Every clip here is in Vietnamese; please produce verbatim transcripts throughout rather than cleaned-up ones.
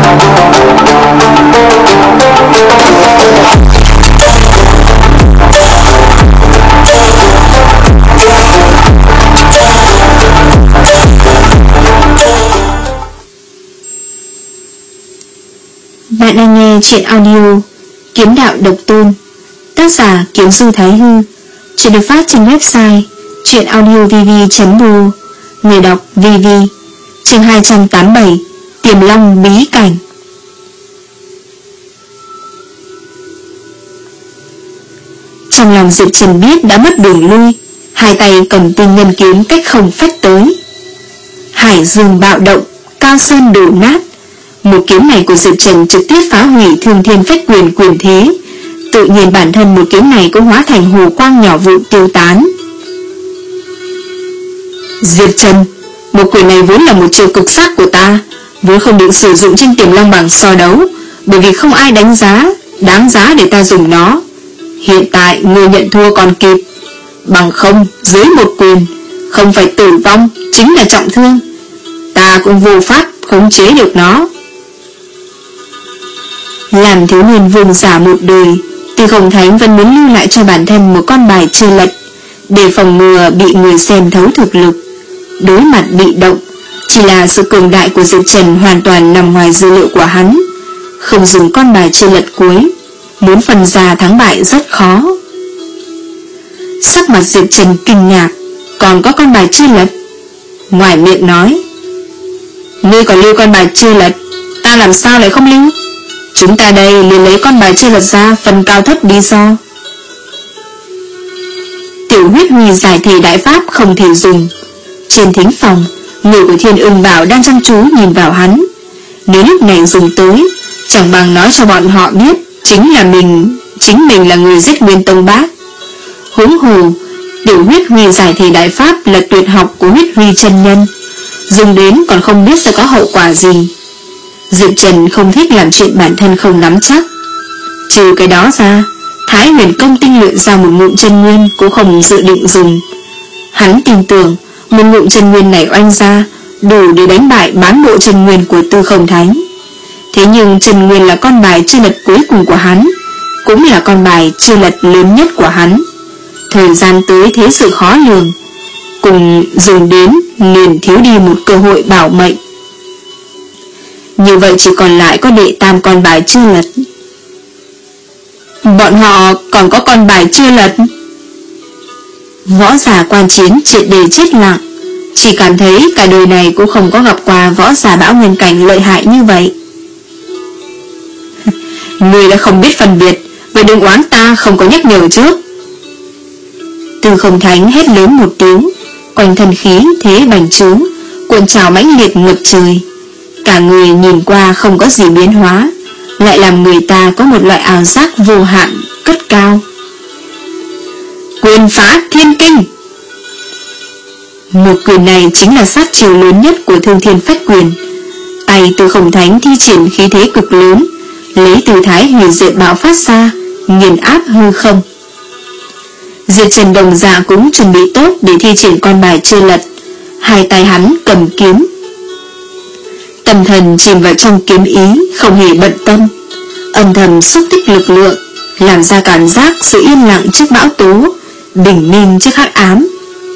Bạn đang nghe truyện audio Kiếm Đạo Độc Tôn, tác giả Kiếm Du Thái Hư. Chuyện được phát trên website truyệnaudiovv chấm ro. Người đọc Vivi. Chương hai trăm tám mươi bảy, Tiềm Long Bí Cảnh. Trong lòng Diệp Trần biết đã mất đường lui, hai tay cầm tinh ngân kiếm cách không phách tới. Hải dương bạo động, cao sơn đổ nát. Một kiếm này của Diệp Trần trực tiếp phá hủy Thương Thiên Phách Quyền quyền thế. Tự nhiên bản thân một kiếm này cũng hóa thành hồ quang nhỏ vụn tiêu tán. Diệp Trần, một quyền này vốn là một chiêu cực sát của ta, vốn không định sử dụng trên Tiềm Long bảng so đấu, bởi vì không ai đánh giá đáng giá để ta dùng nó. Hiện tại người nhận thua còn kịp, bằng không dưới một quyền, không phải tử vong chính là trọng thương. Ta cũng vô pháp khống chế được nó. Làm thiếu niên vương giả một đời, Từ Không Thánh vẫn muốn lưu lại cho bản thân một con bài chưa lật, để phòng ngừa bị người xem thấu thực lực. Đối mặt bị động, chỉ là sự cường đại của Diệp Trần hoàn toàn nằm ngoài dữ liệu của hắn. Không dùng con bài chưa lật cuối, muốn phân ra thắng bại rất khó. Sắc mặt Diệp Trần kinh ngạc, còn có con bài chưa lật. Ngoài miệng nói, ngươi còn lưu con bài chưa lật, ta làm sao lại không lưu? Chúng ta đây liền lấy con bài chưa lật ra phần cao thấp đi so. Tiểu huyết huy giải thể đại pháp không thể dùng. Trên thính phòng, người của Thiên Ưng Bảo đang chăm chú nhìn vào hắn. Nếu lúc này dùng tới, chẳng bằng nói cho bọn họ biết chính là mình, chính mình là người giết Nguyên Tông Bác. Huống hồ, tiểu huyết huy giải thể đại pháp là tuyệt học của huyết huy chân nhân, dùng đến còn không biết sẽ có hậu quả gì. Diệp Trần không thích làm chuyện bản thân không nắm chắc. Trừ cái đó ra, Thái Huyền Công tinh luyện ra một ngụm chân nguyên cũng không dự định dùng. Hắn tin tưởng một ngụm chân nguyên này oanh ra đủ để đánh bại bán bộ chân nguyên của Tư Không Thánh. Thế nhưng chân nguyên là con bài chưa lật cuối cùng của hắn, cũng là con bài chưa lật lớn nhất của hắn. Thời gian tới thế sự khó lường, cùng dùng đến liền thiếu đi một cơ hội bảo mệnh. Như vậy chỉ còn lại có đệ tam con bài chưa lật. Bọn họ còn có con bài chưa lật. Võ giả quan chiến triệt để chết lặng, chỉ cảm thấy cả đời này cũng không có gặp qua võ giả bão nguyên cảnh lợi hại như vậy. Người đã không biết phân biệt, vậy đừng oán ta không có nhắc nhở trước. Tư Không Thánh hét lớn một tiếng, quanh thân khí thế bành trướng, cuộn trào mãnh liệt ngập trời. Cả người nhìn qua không có gì biến hóa, lại làm người ta có một loại ảo giác vô hạn cất cao. Quyền phá thiên kinh. Một quyền này chính là sát chiêu lớn nhất của Thương Thiên Phách Quyền. Tay Tư Không Thánh thi triển khí thế cực lớn, lấy tư thái hủy diệt bạo phát ra, nghiền áp hư không. Diệp Trần đồng dạng cũng chuẩn bị tốt để thi triển con bài chưa lật. Hai tay hắn cầm kiếm, tâm thần chìm vào trong kiếm ý, không hề bận tâm, âm thầm xúc tích lực lượng, làm ra cảm giác sự yên lặng trước bão tố, bình minh trước hắc ám.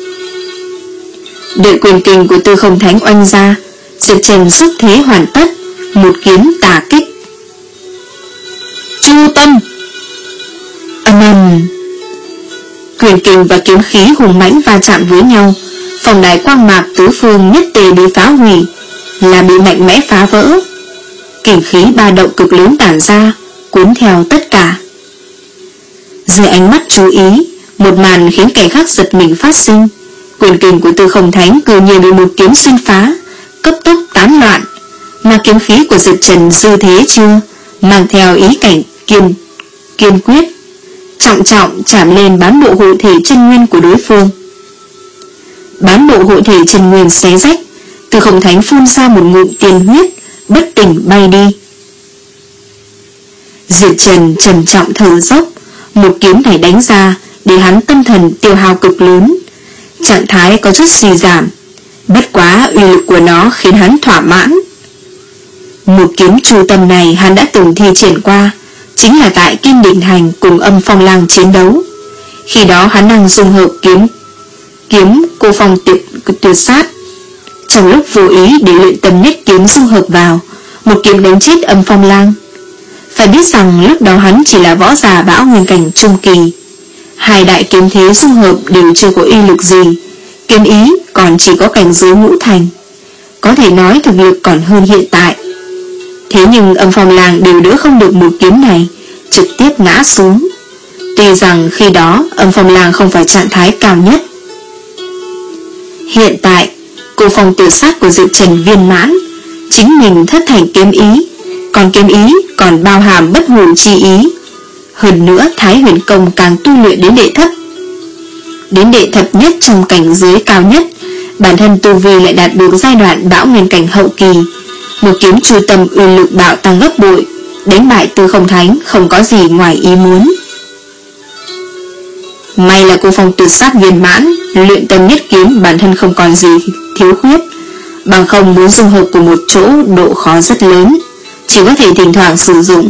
Đợi quyền kình của Tư Không Thánh oanh ra, Diệp Trần xuất thế hoàn tất, một kiếm tà kích. Chu tâm. Âm ầm. Quyền kình và kiếm khí hùng mãnh va chạm với nhau, phòng đài quang mạc tứ phương nhất tề bị phá hủy, là bị mạnh mẽ phá vỡ. Kình khí ba động cực lớn tản ra, cuốn theo tất cả. Dưới ánh mắt chú ý, một màn khiến kẻ khác giật mình phát sinh. Quyền kình của Tư Không Thánh cư nhiên bị một kiếm xuyên phá, cấp tốc tán loạn, mà kiếm khí của Diệp Trần dư thế chưa, mang theo ý cảnh kiên kiên quyết, trọng trọng chạm lên bán bộ hộ thể chân nguyên của đối phương. Bán bộ hộ thể chân nguyên xé rách, Tư Không Thánh phun ra một ngụm tiên huyết, bất tỉnh bay đi. Diệp Trần trầm trọng thở dốc, một kiếm này đánh ra để hắn tâm thần tiêu hao cực lớn, trạng thái có chút suy giảm, bất quá uy lực của nó khiến hắn thỏa mãn. Một kiếm Chu Tâm này hắn đã từng thi triển qua, chính là tại Kim Định Thành cùng Âm Phong Lang chiến đấu. Khi đó hắn đang dung hợp kiếm kiếm cô phong tuyệt, tuyệt sát, trong lúc vô ý để luyện tâm nhất kiếm dung hợp vào, một kiếm đánh chết Âm Phong Lang. Phải biết rằng lúc đó hắn chỉ là võ giả bão nguyên cảnh trung kỳ, hai đại kiếm thế dung hợp đều chưa có uy lực gì, kiếm ý còn chỉ có cảnh giới ngũ thành, có thể nói thực lực còn hơn hiện tại. Thế nhưng Âm Phong Lang đều đỡ không được một kiếm này, trực tiếp ngã xuống. Tuy rằng khi đó Âm Phong Lang không phải trạng thái cao nhất. Hiện tại cô phong tự sát của Diệp Trần viên mãn, chính mình thất thành kiếm ý, còn kiếm ý còn bao hàm bất hồn chi ý. Hơn nữa Thái Huyền Công càng tu luyện đến đệ thất, đến đệ thập nhất trong cảnh giới cao nhất, bản thân tu vi lại đạt được giai đoạn bão nguyên cảnh hậu kỳ. Một kiếm Chu Tâm uy lực bạo tăng gấp bội, đánh bại Tư Không Thánh không có gì ngoài ý muốn. May là cô phong tự sát viên mãn, luyện tâm nhất kiếm bản thân không còn gì thiếu khuyết, bằng không muốn dung hợp cùng một chỗ độ khó rất lớn, chỉ có thể thỉnh thoảng sử dụng.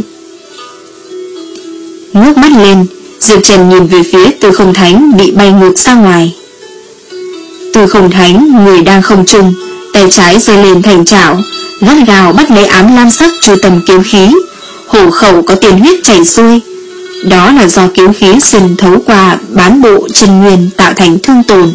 Ngước mắt lên, Diệp Trần nhìn về phía Tư Không Thánh bị bay ngược ra ngoài. Tư Không Thánh người đang không trung, tay trái giơ lên thành chảo, gắt gào bắt lấy ám lam sắc Chu Tâm kiếm khí, hổ khẩu có tiền huyết chảy xuôi. Đó là do kiếm khí xuyên thấu qua bán bộ chân nguyên tạo thành thương tổn.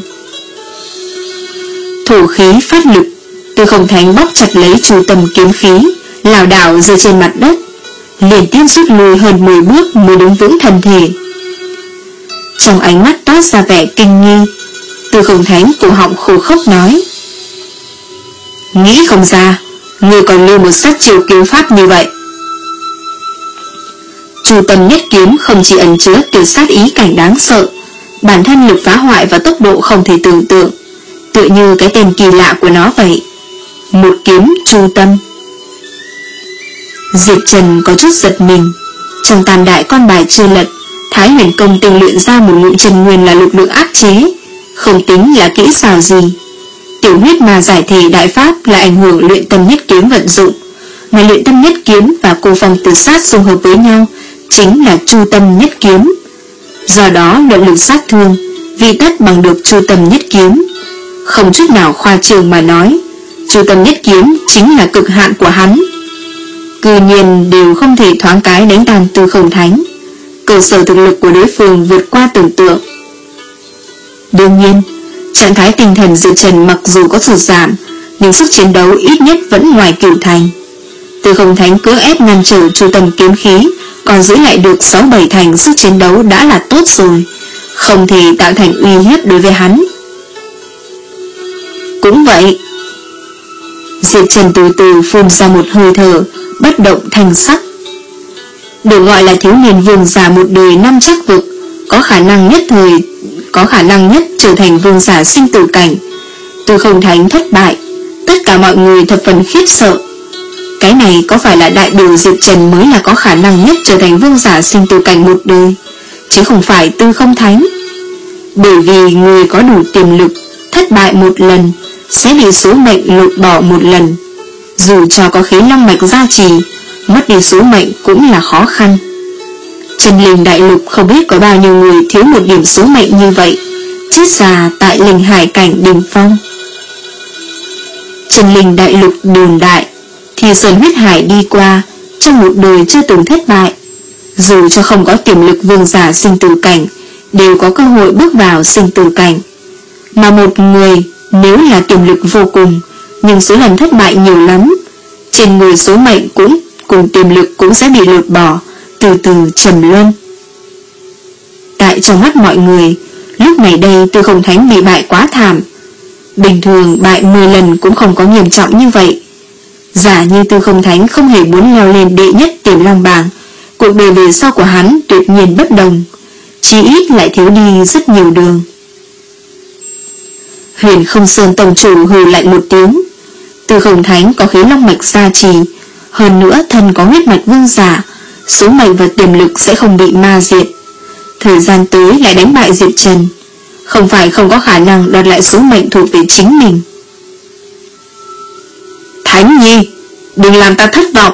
Thổ khí phát lực, Tư Không Thánh bóp chặt lấy Chu Tâm kiếm khí, lảo đảo rơi trên mặt đất, liên tiếp rút lui hơn mười bước mới đứng vững thân thể. Trong ánh mắt toát ra vẻ kinh nghi, Tư Không Thánh cổ họng khô khốc nói: nghĩ không ra, ngươi còn lưu một sát chiêu kiếm pháp như vậy. Chu Tâm nhất kiếm không chỉ ẩn chứa tuyệt sát ý cảnh đáng sợ, bản thân lực phá hoại và tốc độ không thể tưởng tượng, tựa như cái tên kỳ lạ của nó vậy. Một kiếm Chu Tâm. Diệp Trần có chút giật mình. Trong tam đại con bài chưa lật, Thái Huyền Công tinh luyện ra một ngụm chân nguyên là lực lượng áp chế, không tính là kỹ xảo gì. Tiểu huyết mà giải thể đại pháp là ảnh hưởng luyện tâm nhất kiếm vận dụng, mà luyện tâm nhất kiếm và cô phong tự sát dung hợp với nhau chính là Chu Tâm nhất kiếm. Do đó luận lực sát thương, vi tất bằng được Chu Tâm nhất kiếm. Không chút nào khoa trương mà nói, Chu Tâm nhất kiếm chính là cực hạn của hắn. Cư nhiên đều không thể thoáng cái đánh tan Tư Không Thánh, cơ sở thực lực của đối phương vượt qua tưởng tượng. Đương nhiên, trạng thái tinh thần Diệp Trần mặc dù có sụt giảm, nhưng sức chiến đấu ít nhất vẫn ngoài cửu thành. Tư Không Thánh cưỡng ép ngăn trở Chu Tâm kiếm khí, còn giữ lại được sáu bảy thành sức chiến đấu đã là tốt rồi, không thể tạo thành uy hiếp đối với hắn. Cũng vậy, Diệp Trần từ từ phun ra một hơi thở, bất động thành sắc. Được gọi là thiếu niên vương giả một đời năm chắc vực, có khả năng nhất thời có khả năng nhất trở thành vương giả sinh tử cảnh. Tư Không Thánh thất bại, tất cả mọi người thập phần khiếp sợ. Cái này có phải là đại biểu Diệp Trần mới là có khả năng nhất trở thành vương giả sinh tử cảnh một đời, chứ không phải Tư Không Thánh? Bởi vì người có đủ tiềm lực, thất bại một lần sẽ bị số mệnh lột bỏ một lần. Dù cho có khí long mạch gia trì, mất đi số mệnh cũng là khó khăn. Chân Linh Đại Lục không biết có bao nhiêu người thiếu một điểm số mệnh như vậy, chết già tại Linh Hải cảnh đỉnh phong. Chân Linh Đại Lục đồn đại, thì Sơn Huyết Hải đi qua, trong một đời chưa từng thất bại. Dù cho không có tiềm lực vương giả sinh tử cảnh, đều có cơ hội bước vào sinh tử cảnh. Mà một người nếu là tiềm lực vô cùng, nhưng số lần thất bại nhiều lắm, trên người số mệnh cũng cùng tiềm lực cũng sẽ bị lột bỏ, từ từ trầm luân. Tại trong mắt mọi người, lúc này đây Tư Không Thánh bị bại quá thảm. Bình thường bại mười lần cũng không có nghiêm trọng như vậy. Giả như Tư Không Thánh không hề muốn leo lên đệ nhất Tiềm Long bảng, cuộc đời về sau của hắn tuyệt nhiên bất đồng, chí ít lại thiếu đi rất nhiều đường. Huyền Không Sơn tổng chủ hừ lạnh một tiếng. Tư Không Thánh có khí long mạch gia trì, hơn nữa thân có huyết mạch vương giả, số mệnh và tiềm lực sẽ không bị ma diệt. Thời gian tới lại đánh bại Diệp Trần, không phải không có khả năng đoạt lại số mệnh thuộc về chính mình. Thánh Nhi, đừng làm ta thất vọng.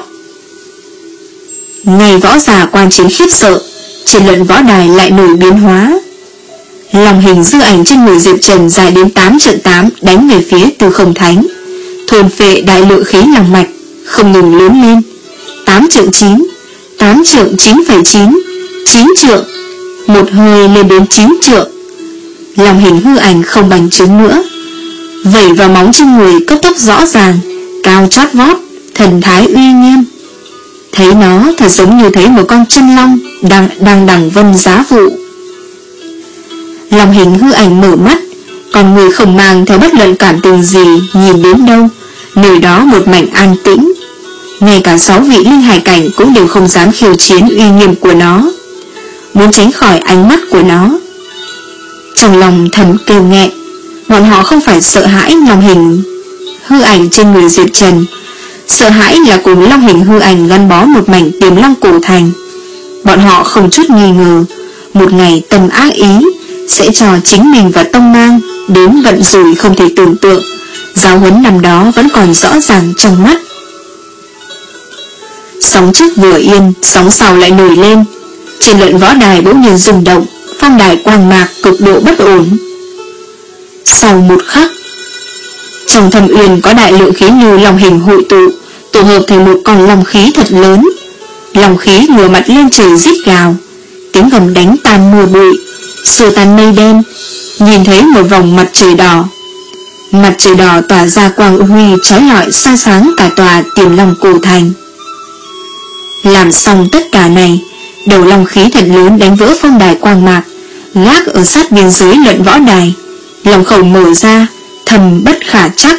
Ngày võ giả quan chiến khiếp sợ, trên luận võ đài lại nổi biến hóa. Lòng hình dư ảnh trên người Diệp Trần dài đến tám trượng tám đánh về phía Tư Không Thánh, thôn phệ đại lượng khí lòng mạch, không ngừng lớn lên. Tám trượng chín, tám trượng chín phẩy chín, chín trượng, một hơi lên đến chín trượng. Lòng hình hư ảnh không bằng chứng nữa, vẩy vào móng trên người cấp tốc rõ ràng, cao chót vót, thần thái uy nghiêm. Thấy nó thật giống như thấy một con chân long đang đang đằng vân giá vụ. Lòng hình hư ảnh mở mắt, còn người không mang theo bất luận cảm tình gì, nhìn đến đâu, nơi đó một mảnh an tĩnh. Ngay cả sáu vị linh hải cảnh cũng đều không dám khiêu chiến uy nghiêm của nó, muốn tránh khỏi ánh mắt của nó. Trong lòng thầm kêu nghẹn, bọn họ không phải sợ hãi lòng hình hư ảnh trên người Diệp Trần, sợ hãi là cùng long hình hư ảnh gắn bó một mảnh tiềm long cổ thành. Bọn họ không chút nghi ngờ, một ngày tâm ác ý sẽ cho chính mình và tông mang đến vận rủi không thể tưởng tượng. Giáo huấn năm đó vẫn còn rõ ràng trong mắt. Sóng trước vừa yên, sóng sau lại nổi lên. Trên luận võ đài bỗng nhiên rung động, phong đài quang mạc cực độ bất ổn. Sau một khắc, trong thâm uyên có đại lượng khí như lòng hình hội tụ, tổ hợp thành một con lòng khí thật lớn. Lòng khí ngửa mặt lên trời rít gào, tiếng gầm đánh tan mưa bụi, xua tan mây đen. Nhìn thấy một vòng mặt trời đỏ, mặt trời đỏ tỏa ra quang huy chói lọi soi sáng cả tòa tiềm long cổ thành. Làm xong tất cả này, đầu long khí thật lớn đánh vỡ phong đài quang mạc, gác ở sát biên giới luận võ đài. Lòng khẩu mở ra, thầm bất khả trắc.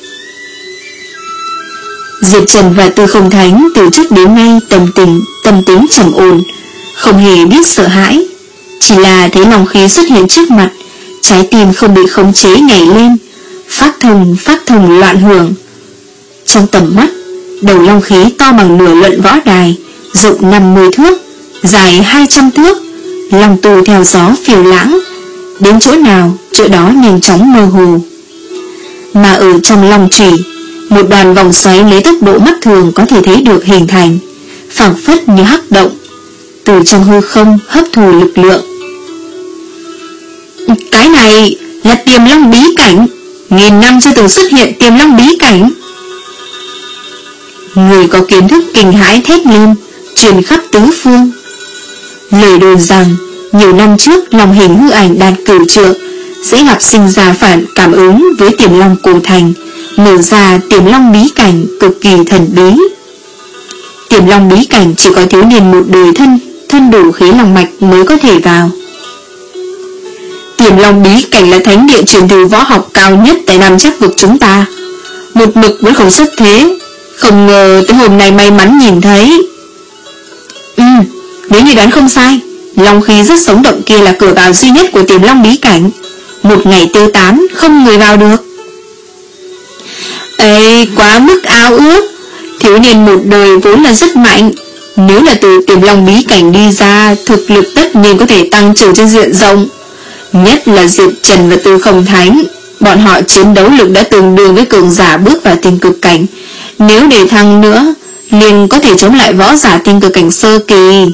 Diệp Trần và Tư Không Thánh từ trước đến nay tâm tình tâm tính trầm ổn, không hề biết sợ hãi, chỉ là thấy long khí xuất hiện trước mặt, trái tim không bị khống chế nhảy lên, phát thông phát thông loạn hưởng. Trong tầm mắt, đầu long khí to bằng nửa luận võ đài, rộng năm mươi thước, dài hai trăm thước, long tù theo gió phiêu lãng, đến chỗ nào chỗ đó nhanh chóng mơ hồ. Mà ở trong long chủy, một đoàn vòng xoáy lấy tốc độ mắt thường có thể thấy được hình thành, phảng phất như hắc động, từ trong hư không hấp thu lực lượng. Cái này là tiềm long bí cảnh, nghìn năm chưa từng xuất hiện tiềm long bí cảnh. Người có kiến thức kinh hãi thét lên, truyền khắp tứ phương. Lời đồn rằng nhiều năm trước lòng hình hư ảnh đạt cửu trượng sẽ gặp sinh ra phản cảm ứng với tiềm long cổ thành, mở ra tiềm long bí cảnh cực kỳ thần bí. Tiềm long bí cảnh chỉ có thiếu niên một đời thân thân đủ khí lòng mạch mới có thể vào. Tiềm long bí cảnh là thánh địa truyền thừa võ học cao nhất tại Nam Chắc vực chúng ta, một mực vẫn không xuất thế, không ngờ tới hôm nay may mắn nhìn thấy. Ừ, nếu như đoán không sai, long khí rất sống động kia là cửa vào duy nhất của tiềm long bí cảnh, một ngày tiêu tán không người vào được. Ê, quá mức ao ước, thiếu niên một đời vốn là rất mạnh, nếu là từ tiềm long bí cảnh đi ra, thực lực tất nhiên có thể tăng trưởng trên diện rộng. Nhất là Diệp Trần và Tư Không Thánh, bọn họ chiến đấu lực đã tương đương với cường giả bước vào tinh cực cảnh, nếu để thăng nữa, liền có thể chống lại võ giả tinh cực cảnh sơ kỳ.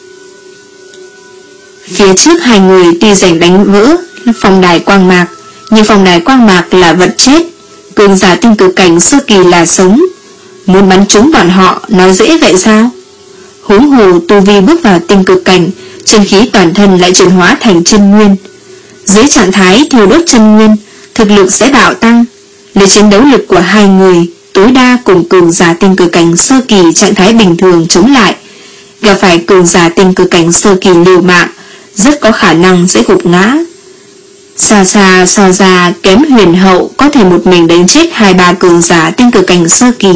Phía trước hai người tuy giành đánh vỡ phong đài quang mạc, nhưng phong đài quang mạc là vật chết, cường giả tinh cực cảnh sơ kỳ là sống. Muốn bắn trúng bọn họ nói dễ vậy sao? Huống hồ tu vi bước vào tinh cực cảnh, chân khí toàn thân lại chuyển hóa thành chân nguyên. Dưới trạng thái thiêu đốt chân nguyên, thực lực sẽ bạo tăng. Lấy chiến đấu lực của hai người tối đa cùng cường giả tinh cực cảnh sơ kỳ trạng thái bình thường chống lại, gặp phải cường giả tinh cực cảnh sơ kỳ liều mạng, rất có khả năng sẽ gục ngã. Xa xa so ra kém Huyền Hậu có thể một mình đánh chết hai ba cường giả tinh cực cảnh sơ kỳ.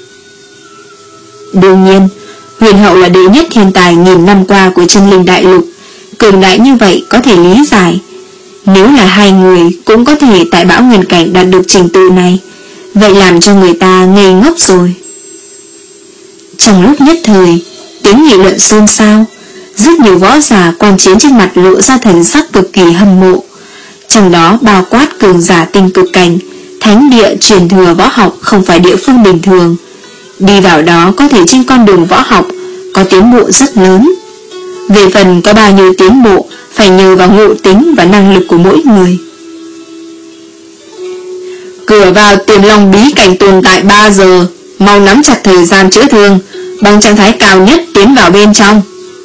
Đương nhiên, Huyền Hậu là đệ nhất thiên tài nghìn năm qua của chân linh đại lục, cường đại như vậy có thể lý giải. Nếu là hai người cũng có thể tại Bão Nguyên cảnh đạt được trình tự này, vậy làm cho người ta ngây ngốc rồi. Trong lúc nhất thời, tiếng nghị luận xôn xao, rất nhiều võ giả quan chiến trên mặt lộ ra thần sắc cực kỳ hâm mộ, trong đó bao quát cường giả tinh cực cảnh. Thánh địa truyền thừa võ học không phải địa phương bình thường, Đi vào đó có thể trên con đường võ học có tiến bộ rất lớn. Về phần có bao nhiêu tiến bộ phải nhờ vào ngộ tính và năng lực của mỗi người. Cửa vào Tiềm Long bí cảnh tồn tại ba giờ, mau nắm chặt thời gian chữa thương, bằng trạng thái cao nhất tiến vào bên trong.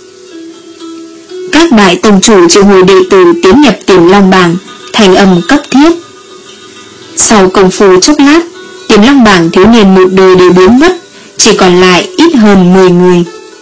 Các đại tông chủ triệu hồi đệ tử tiến nhập Tiềm Long bảng, thành âm cấp thiết. Sau công phu chốc lát, Tiềm Long bảng thiếu niên một đời đều biến mất, chỉ còn lại ít hơn mười người.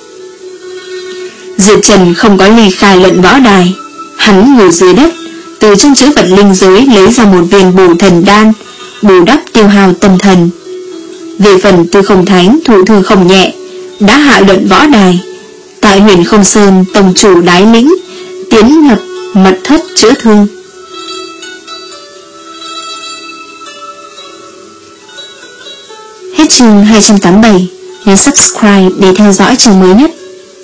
Diệp Trần không có ly khai lận võ đài. Hắn ngồi dưới đất, từ trong chữ vật linh giới lấy ra một viên bổ thần đan, bù đắp tiêu hao tâm thần. Về phần Tư Không Thánh thụ thương không nhẹ, đã hạ luận võ đài. Tại Huyền Không Sơn, tông chủ đái lĩnh tiến nhập mật thất chữa thương. Hết chương hai trăm tám mươi bảy. Nhấn subscribe để theo dõi chương mới nhất.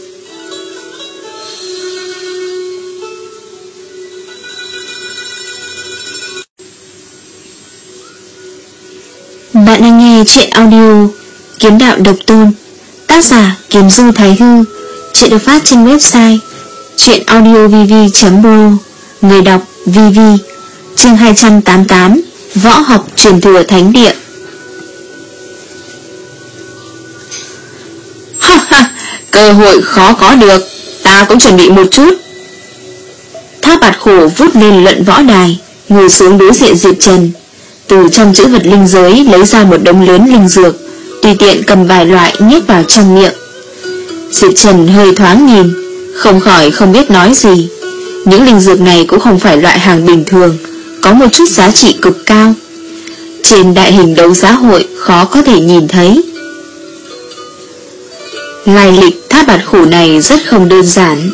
Bạn đang nghe truyện audio Kiếm Đạo Độc Tôn, tác giả Kiếm Du Thái Hư. Truyện được phát trên website truyệnaudiovv chấm pro, người đọc vê vê. Chương hai trăm tám mươi tám. Võ học truyền thừa thánh địa. Ha ha, cơ hội khó có được, ta cũng chuẩn bị một chút. Tháp Bạt Khổ vút lên luận võ đài, ngồi xuống đối diện Diệp Trần. Từ trong chữ vật linh giới lấy ra một đống lớn linh dược, tùy tiện cầm vài loại nhét vào trong miệng. Diệp Trần hơi thoáng nhìn, không khỏi không biết nói gì. Những linh dược này cũng không phải loại hàng bình thường, có một chút giá trị cực cao. Trên đại hình đấu giá hội khó có thể nhìn thấy. Lai lịch Tháp Bạt Khổ này rất không đơn giản.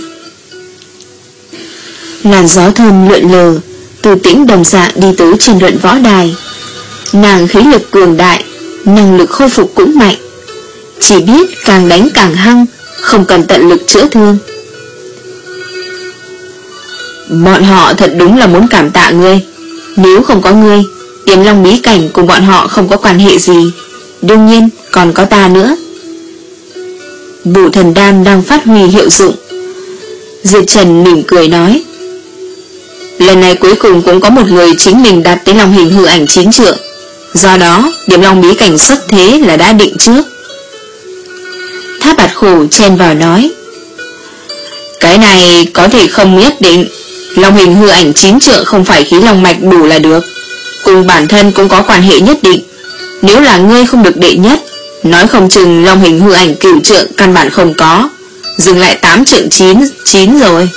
Làn gió thơm lượn lờ, Từ Tĩnh đồng dạng đi tới trên luận võ đài. Nàng khí lực cường đại, năng lực khôi phục cũng mạnh, chỉ biết càng đánh càng hăng, không cần tận lực chữa thương. Bọn họ thật đúng là muốn cảm tạ ngươi. Nếu không có ngươi, Tiềm Long bí cảnh cùng bọn họ không có quan hệ gì. Đương nhiên còn có ta nữa. Bổ thần đan đang phát huy hiệu dụng. Diệp Trần mỉm cười nói, lần này cuối cùng cũng có một người chính mình đạt tới long hình hư ảnh chín trượng. Do đó Tiềm Long bí cảnh xuất thế là đã định trước. Tháp Bạt Khổ chen vào nói, cái này có thể không nhất định. Long hình hư ảnh chín trượng không phải khí long mạch đủ là được, cùng bản thân cũng có quan hệ nhất định. Nếu là ngươi không được đệ nhất, nói không chừng long hình hư ảnh cửu trượng căn bản không có, dừng lại tám trượng chín chín rồi.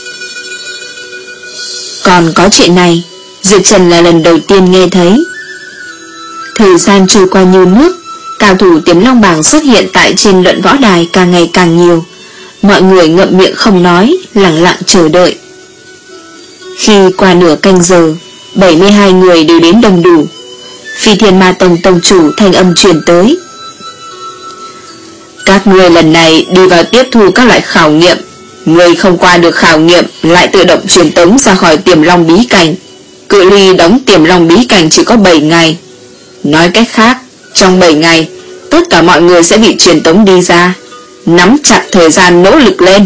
Còn có chuyện này, Diệp Trần là lần đầu tiên nghe thấy. Thời gian trôi qua như nước, cao thủ Tiềm Long bảng xuất hiện tại trên luận võ đài càng ngày càng nhiều. Mọi người ngậm miệng không nói, lặng lặng chờ đợi. Khi qua nửa canh giờ, bảy mươi hai người đều đến đông đủ. Phi Thiên Ma Tông tông chủ thanh âm truyền tới, các người lần này đi vào tiếp thu các loại khảo nghiệm. Người không qua được khảo nghiệm lại tự động truyền tống ra khỏi Tiềm Long bí cảnh. Cự ly đóng Tiềm Long bí cảnh chỉ có bảy ngày. Nói cách khác, trong bảy ngày tất cả mọi người sẽ bị truyền tống đi ra. Nắm chặt thời gian nỗ lực lên.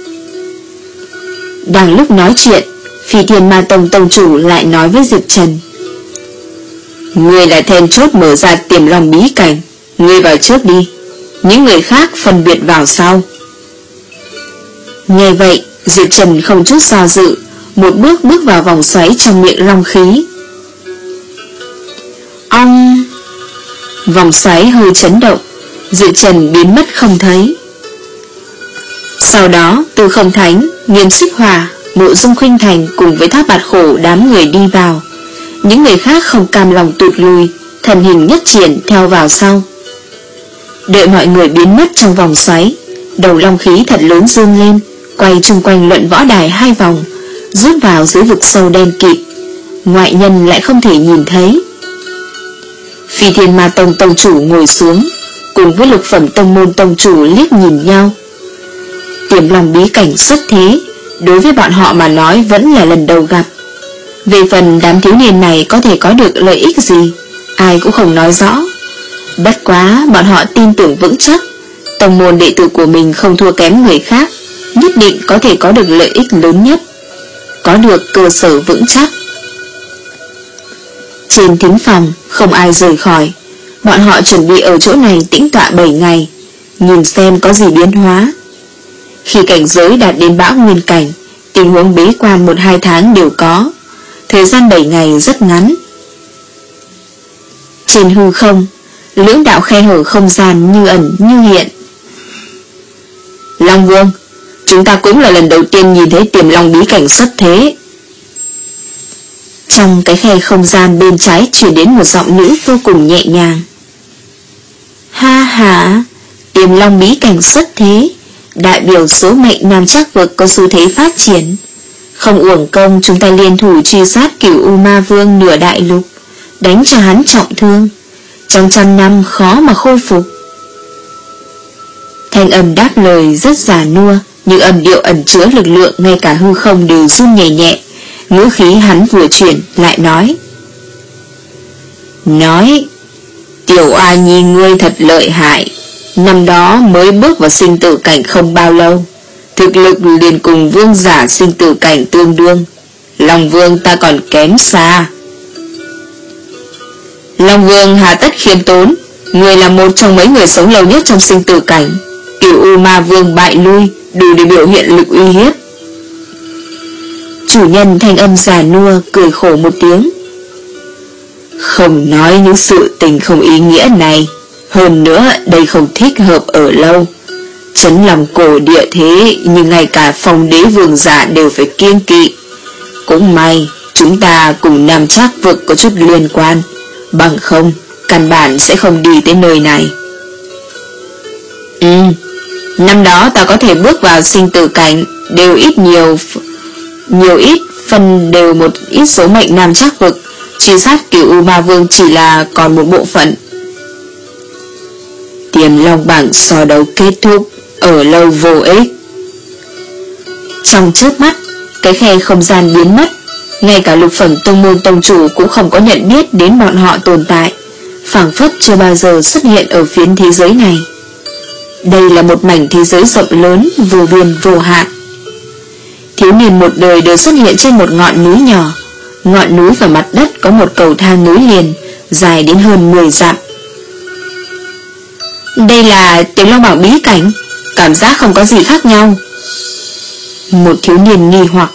Đang lúc nói chuyện, Phi Thiên Ma Tông tông chủ lại nói với Diệp Trần, ngươi là then chốt mở ra Tiềm Long bí cảnh, ngươi vào trước đi, những người khác phân biệt vào sau. Nghe vậy, Diệp Trần không chút do dự, một bước bước vào vòng xoáy trong miệng long khí. Ong! Vòng xoáy hơi chấn động, Diệp Trần biến mất không thấy. Sau đó, Tư Không Thánh, Nghiêm Xích Hỏa, Mộ Dung Khuynh Thành cùng với Tháp Bạt Khổ đám người đi vào. Những người khác không cam lòng tụt lùi, thần hình nhất triển theo vào sau. Đợi mọi người biến mất trong vòng xoáy, đầu long khí thật lớn dương lên, quay chung quanh luận võ đài hai vòng, rút vào dưới vực sâu đen kịt. Ngoại nhân lại không thể nhìn thấy. Phi Thiên Ma Tông tông chủ ngồi xuống, cùng với lục phẩm tông môn tông chủ liếc nhìn nhau. Tiềm Long bí cảnh xuất thế, đối với bọn họ mà nói vẫn là lần đầu gặp. Về phần đám thiếu niên này có thể có được lợi ích gì, ai cũng không nói rõ. Bất quá bọn họ tin tưởng vững chắc tông môn đệ tử của mình không thua kém người khác, nhất định có thể có được lợi ích lớn nhất, có được cơ sở vững chắc. Trên thính phòng không ai rời khỏi, bọn họ chuẩn bị ở chỗ này tĩnh tọa bảy ngày, nhìn xem có gì biến hóa. Khi cảnh giới đạt đến bão nguyên cảnh, tình huống bế quan một hai tháng đều có, thời gian bảy ngày rất ngắn. Trên hư không, lưỡng đạo khe hở không gian như ẩn như hiện. Long Vương, chúng ta cũng là lần đầu tiên nhìn thấy Tiềm Long bí cảnh xuất thế. Trong cái khe không gian bên trái truyền đến một giọng nữ vô cùng nhẹ nhàng. Ha ha, Tiềm Long bí cảnh xuất thế, đại biểu số mệnh nam chắc vực có xu thế phát triển. Không uổng công chúng ta liên thủ truy sát Cửu U Ma Vương nửa đại lục, đánh cho hắn trọng thương, trong trăm năm khó mà khôi phục. Thanh âm đáp lời rất già nua, nhưng âm điệu ẩn chứa lực lượng ngay cả hư không đều run nhẹ nhẹ. Ngữ khí hắn vừa chuyển lại nói: Nói, Tiểu A Nhi ngươi thật lợi hại, năm đó mới bước vào sinh tử cảnh không bao lâu, thực lực liền cùng vương giả sinh tử cảnh tương đương. Long Vương ta còn kém xa. Long Vương hà tất khiêm tốn, người là một trong mấy người sống lâu nhất trong sinh tử cảnh. Cửu U Ma Vương bại lui, đủ để biểu hiện lực uy hiếp. Chủ nhân thanh âm già nua cười khổ một tiếng. Không nói những sự tình không ý nghĩa này, hơn nữa đây không thích hợp ở lâu. Chấn lòng cổ địa thế, nhưng ngay cả phong đế vương giả đều phải kiêng kỵ. Cũng may chúng ta cùng Nam Trác vực có chút liên quan, bằng không căn bản sẽ không đi tới nơi này. Ừ, năm đó ta có thể bước vào sinh tử cảnh, đều ít nhiều Nhiều ít phần đều một ít số mệnh Nam Trác vực, truy sát Cửu U Ma Vương chỉ là còn một bộ phận. Tiềm Long bảng so đấu kết thúc, ở lâu vô ích. Trong chớp mắt, cái khe không gian biến mất, ngay cả lục phẩm tông môn tông chủ cũng không có nhận biết đến bọn họ tồn tại, phảng phất chưa bao giờ xuất hiện ở phiến thế giới này. Đây là một mảnh thế giới rộng lớn, vô biên vô hạn. Thiếu niên một đời đều xuất hiện trên một ngọn núi nhỏ. Ngọn núi và mặt đất có một cầu thang nối liền, dài đến hơn mười dặm. Đây là Tiềm Long bảng bí cảnh, cảm giác không có gì khác nhau. Một thiếu niên nghi hoặc.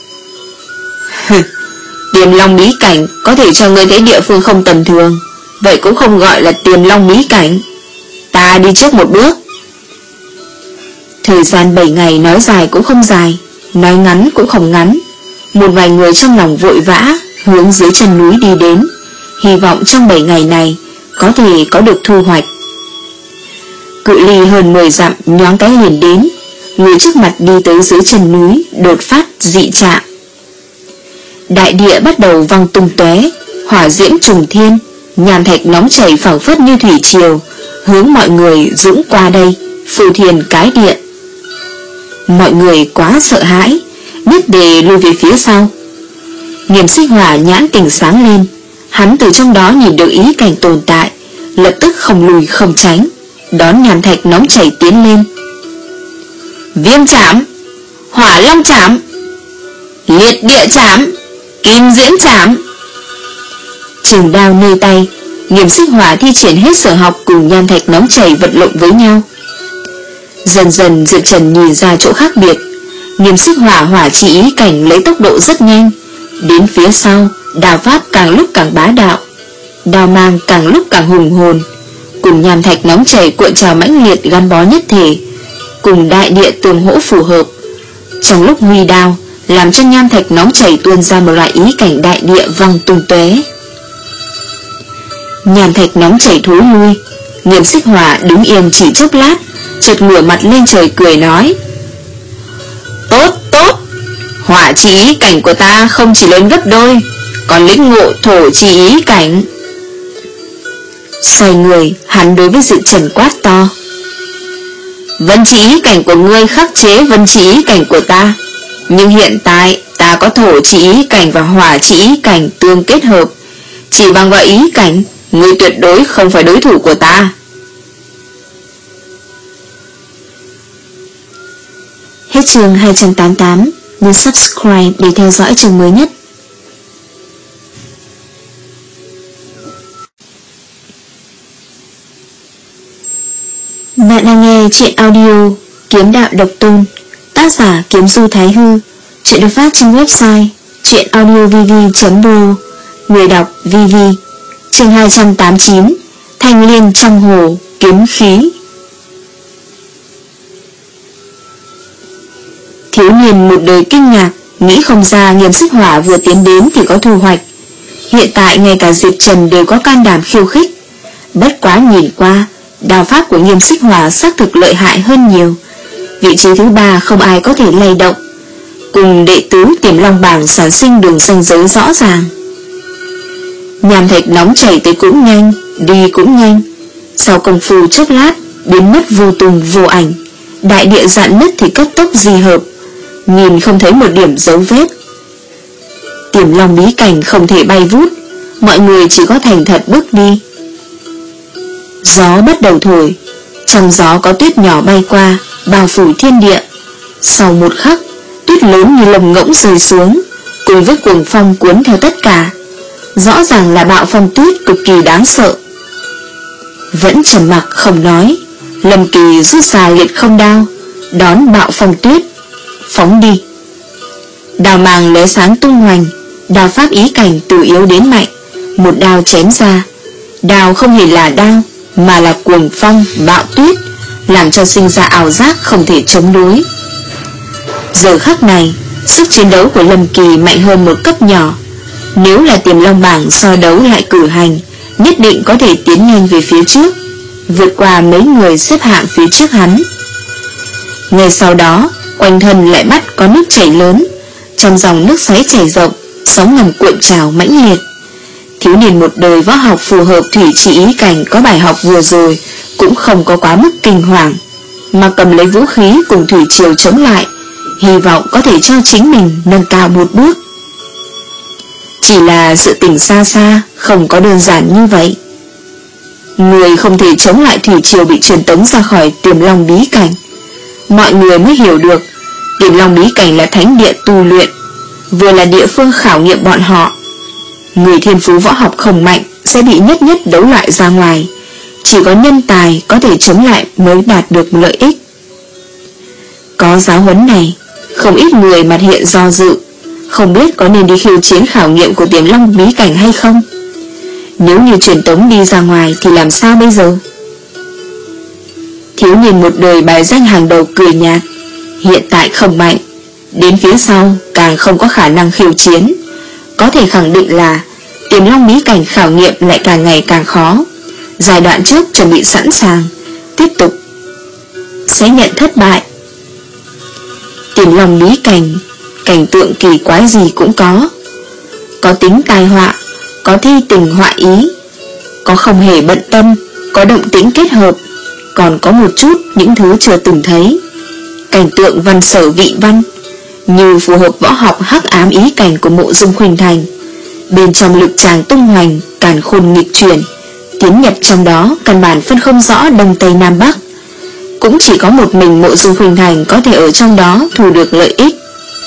Tiềm Long bí cảnh có thể cho ngươi thấy địa phương không tầm thường, vậy cũng không gọi là Tiềm Long bí cảnh. Ta đi trước một bước. Thời gian bảy ngày nói dài cũng không dài, nói ngắn cũng không ngắn. Một vài người trong lòng vội vã hướng dưới chân núi đi đến, hy vọng trong bảy ngày này có thể có được thu hoạch. Cự ly hơn mười dặm nhoáng cái liền đến, người trước mặt đi tới dưới chân núi đột phát dị trạng. Đại địa bắt đầu văng tung tóe, hỏa diễm trùng thiên, nham thạch nóng chảy phảng phất như thủy triều, hướng mọi người dũng qua đây, phù thiền cái điện. Mọi người quá sợ hãi, biết để lùi về phía sau. Nghiêm Xích Hỏa nhãn tỉnh sáng lên, hắn từ trong đó nhìn được ý cảnh tồn tại, lập tức không lùi không tránh, đón nham thạch nóng chảy tiến lên. Viêm chảm, hỏa long chảm, liệt địa chảm, kim diễn chảm. Trường đao nơi tay, Nghiêm Xích Hỏa thi triển hết sở học cùng nham thạch nóng chảy vật lộn với nhau. Dần dần Diệp Trần nhìn ra chỗ khác biệt. Nghiêm Xích Hỏa hỏa chỉ ý cảnh lấy tốc độ rất nhanh, đến phía sau đao pháp càng lúc càng bá đạo, đao mang càng lúc càng hùng hồn, cùng nham thạch nóng chảy cuộn trào mãnh liệt gắn bó nhất thể, cùng đại địa tương hỗ phù hợp. Trong lúc huy đao, làm cho nham thạch nóng chảy tuôn ra một loại ý cảnh đại địa văng tung tóe. Nham thạch nóng chảy thối lui, Nghiêm Xích Hỏa đứng yên chỉ chốc lát, chợt ngửa mặt lên trời cười nói: Tốt tốt, hỏa chi ý cảnh của ta không chỉ lớn gấp đôi, còn lĩnh ngộ thổ chi ý cảnh. Xoay người, hắn đối với Diệp Trần quát to: Vân chi ý cảnh của ngươi khắc chế vân chi ý cảnh của ta, nhưng hiện tại ta có thổ chi ý cảnh và hỏa chi ý cảnh tương kết hợp, chỉ bằng vào ý cảnh Ngươi tuyệt đối không phải đối thủ của ta. Hết chương hai trăm tám mươi tám. Nhấn subscribe để theo dõi chương mới nhất. Bạn đang nghe truyện audio Kiếm Đạo Độc Tôn, tác giả Kiếm Du Thái Hư. Truyện được phát trên website truyện audio v v chấm pro. Người đọc Vivi. Chương hai trăm tám mươi chín. Thanh liên trong hồ kiếm khí. Thiếu niên một đời kinh ngạc, nghĩ không ra Nghiêm Xích Hỏa vừa tiến đến thì có thu hoạch. Hiện tại ngay cả Diệp Trần đều có can đảm khiêu khích. Bất quá nhìn qua, đao pháp của Nghiêm Xích Hỏa xác thực lợi hại hơn nhiều. Vị trí thứ ba không ai có thể lay động, cùng đệ tứ Tiềm Long bảng sản sinh đường ranh giới rõ ràng. Nham thạch nóng chảy tới cũng nhanh, đi cũng nhanh. Sau công phu chốc lát biến mất vô tung vô ảnh. Đại địa rạn nứt thì cấp tốc di hợp, nhìn không thấy một điểm dấu vết. Tiềm Long bí cảnh không thể bay vút, mọi người chỉ có thành thật bước đi. Gió bắt đầu thổi, trong gió có tuyết nhỏ bay qua, bao phủ thiên địa. Sau một khắc, tuyết lớn như lồng ngỗng rơi xuống, cùng với cuồng phong cuốn theo tất cả. Rõ ràng là bạo phong tuyết cực kỳ đáng sợ. Vẫn trầm mặc không nói, Lâm Kỳ rút ra liệt không đao, đón bạo phong tuyết, phóng đi. Đao màng lóe sáng tung hoành, đao pháp ý cảnh từ yếu đến mạnh, một đao chém ra. Đao không hề là đao, mà là cuồng phong, bạo tuyết, làm cho sinh ra ảo giác không thể chống đối. Giờ khắc này, sức chiến đấu của Lâm Kỳ mạnh hơn một cấp nhỏ. Nếu là Tiềm Long bảng so đấu lại cử hành, nhất định có thể tiến nhanh về phía trước, vượt qua mấy người xếp hạng phía trước hắn. Ngay sau đó, quanh thân lại bắt có nước chảy lớn, trong dòng nước xoáy chảy rộng, sóng ngầm cuộn trào mãnh liệt. Thiếu niên một đời võ học phù hợp thủy chỉ ý cảnh có bài học vừa rồi cũng không có quá mức kinh hoàng, mà cầm lấy vũ khí cùng thủy triều chống lại, hy vọng có thể cho chính mình nâng cao một bước. Chỉ là sự tình xa xa không có đơn giản như vậy. Người không thể chống lại thủy triều bị truyền tống ra khỏi Tiềm Long bí cảnh. Mọi người mới hiểu được Tiềm Long bí cảnh là thánh địa tu luyện, vừa là địa phương khảo nghiệm bọn họ. Người thiên phú võ học không mạnh sẽ bị nhất nhất đấu loại ra ngoài, chỉ có nhân tài có thể chống lại mới đạt được lợi ích. Có giáo huấn này, không ít người mặt hiện do dự, không biết có nên đi khiêu chiến khảo nghiệm của Tiềm Long bí cảnh hay không. Nếu như truyền tống đi ra ngoài thì làm sao bây giờ? Thiếu niên một đời bài danh hàng đầu cười nhạt, hiện tại không mạnh, đến phía sau càng không có khả năng khiêu chiến. Có thể khẳng định là Tiềm Long bí cảnh khảo nghiệm lại càng ngày càng khó. Giai đoạn trước chuẩn bị sẵn sàng, tiếp tục sẽ nhận thất bại. Tiềm Long bí cảnh, cảnh tượng kỳ quái gì cũng có. Có tính tai họa, có thi tình họa ý, có không hề bận tâm, có động tĩnh kết hợp, còn có một chút những thứ chưa từng thấy. Cảnh tượng văn sở vị văn, như phù hợp võ học hắc ám ý cảnh của Mộ Dung Khuynh Thành. Bên trong lực tràng tung hoành, càn khôn nghịch chuyển, tiến nhập trong đó căn bản phân không rõ đông tây nam bắc. Cũng chỉ có một mình Mộ Dung Khuynh Thành có thể ở trong đó thu được lợi ích.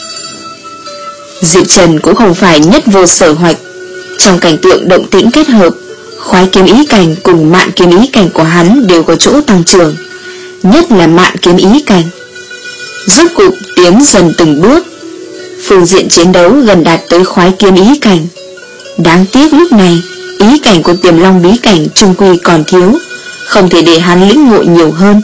Diệp Trần cũng không phải nhất vô sở hoạch. Trong cảnh tượng động tĩnh kết hợp, khoái kiếm ý cảnh cùng mạn kiếm ý cảnh của hắn đều có chỗ tăng trưởng, nhất là mạn kiếm ý cảnh. Rốt cục tiến dần từng bước, phương diện chiến đấu gần đạt tới khoái kiếm ý cảnh. Đáng tiếc lúc này ý cảnh của Tiềm Long bí cảnh trung quy còn thiếu, không thể để hắn lĩnh ngộ nhiều hơn.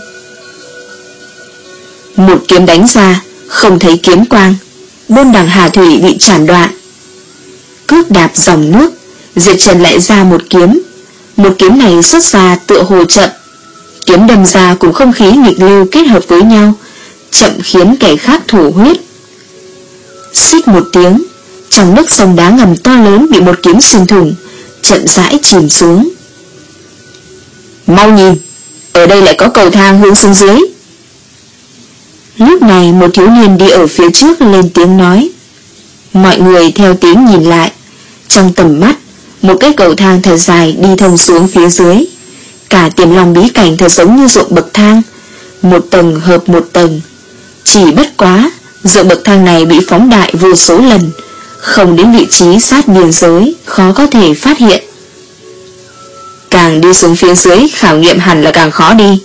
Một kiếm đánh ra, không thấy kiếm quang, Bôn Đằng Hà Thủy bị chản đoạn. Cước đạp dòng nước, Diệp Trần lại ra một kiếm. Một kiếm này xuất ra tựa hồ chậm, kiếm đâm ra cùng không khí nghịch lưu kết hợp với nhau, chậm khiến kẻ khác thổ huyết. Xích một tiếng, trong nước sông đá ngầm to lớn bị một kiếm xuyên thủng, chậm rãi chìm xuống. Mau nhìn, ở đây lại có cầu thang hướng xuống dưới. Lúc này một thiếu niên đi ở phía trước lên tiếng nói. Mọi người theo tiếng nhìn lại, trong tầm mắt một cái cầu thang thật dài đi thông xuống phía dưới. Cả Tiềm Long bí cảnh thật giống như ruộng bậc thang, một tầng hợp một tầng. Chỉ bất quá ruộng bậc thang này bị phóng đại vô số lần, không đến vị trí sát biên giới, khó có thể phát hiện. Càng đi xuống phía dưới, khảo nghiệm hẳn là càng khó đi.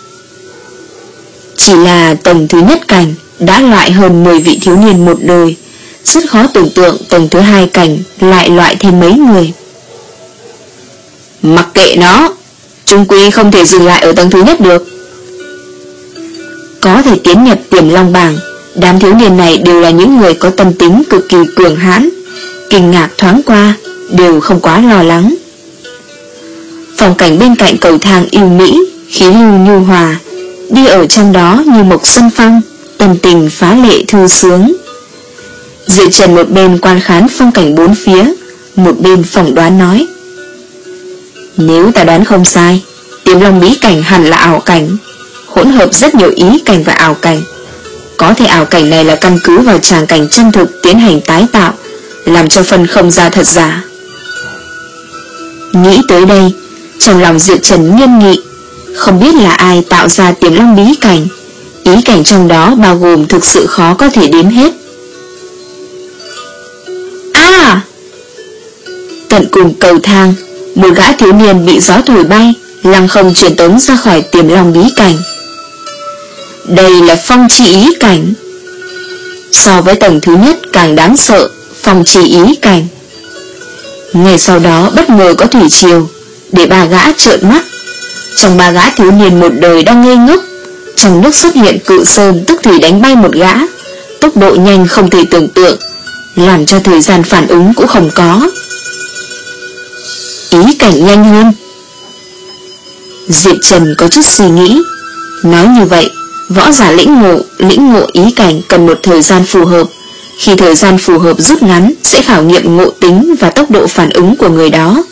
Chỉ là tầng thứ nhất cảnh đã loại hơn mười vị thiếu niên một đời, rất khó tưởng tượng tầng thứ hai cảnh lại loại thêm mấy người. Mặc kệ nó, chung quy không thể dừng lại ở tầng thứ nhất được. Có thể tiến nhập Tiềm Long bảng, đám thiếu niên này đều là những người có tâm tính cực kỳ cường hãn. Kinh ngạc thoáng qua, đều không quá lo lắng. Phong cảnh bên cạnh cầu thang yêu mỹ, khí lưu nhu hòa, đi ở trong đó như một sân phong, tâm tình phá lệ thư sướng. Diệp Trần một bên quan khán phong cảnh bốn phía, một bên phỏng đoán nói: nếu ta đoán không sai, Tiềm Long bí cảnh hẳn là ảo cảnh, hỗn hợp rất nhiều ý cảnh và ảo cảnh. Có thể ảo cảnh này là căn cứ vào tràng cảnh chân thực tiến hành tái tạo, làm cho phân không ra thật giả. Nghĩ tới đây, trong lòng Diệp Trần nghiêm nghị, không biết là ai tạo ra Tiềm Long bí cảnh, ý cảnh trong đó bao gồm thực sự khó có thể đếm hết. À! Tận cùng cầu thang, một gã thiếu niên bị gió thổi bay, lăng không truyền tống ra khỏi Tiềm Long bí cảnh. Đây là phong chi ý cảnh. So với tầng thứ nhất càng đáng sợ, phong chi ý cảnh. Ngày sau đó bất ngờ có thủy triều, để ba gã trợn mắt. Trong ba gã thiếu niên một đời đang ngây ngốc, trong nước xuất hiện cự sơn tức thì đánh bay một gã, tốc độ nhanh không thể tưởng tượng, làm cho thời gian phản ứng cũng không có. Ý cảnh nhanh hơn. Diệp Trần có chút suy nghĩ. Nói như vậy, võ giả lĩnh ngộ, lĩnh ngộ ý cảnh cần một thời gian phù hợp. Khi thời gian phù hợp rút ngắn, sẽ khảo nghiệm ngộ tính và tốc độ phản ứng của người đó.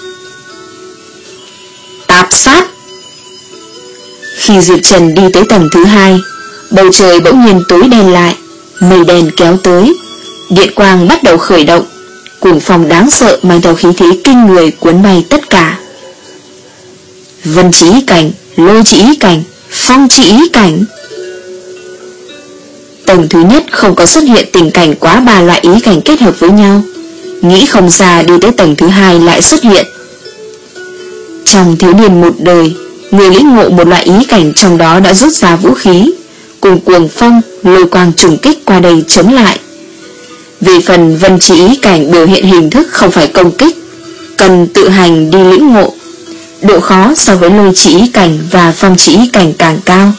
Tạp sát. Khi Diệp Trần đi tới tầng thứ hai, bầu trời bỗng nhiên tối đen lại, mây đen kéo tới, điện quang bắt đầu khởi động, cuồng phong đáng sợ mang theo khí thế kinh người cuốn bay tất cả. Vân chỉ ý cảnh, lôi chỉ ý cảnh, phong chỉ ý cảnh. Tầng thứ nhất không có xuất hiện tình cảnh quá ba loại ý cảnh kết hợp với nhau, nghĩ không ra đi tới tầng thứ hai lại xuất hiện. Trong thiếu niên một đời, người lĩnh ngộ một loại ý cảnh trong đó đã rút ra vũ khí, cùng cuồng phong, lôi quang trùng kích qua đây chống lại. Về phần vân chỉ ý cảnh biểu hiện hình thức không phải công kích, cần tự hành đi lĩnh ngộ, độ khó so với lôi chỉ ý cảnh và phong chỉ ý cảnh càng cao.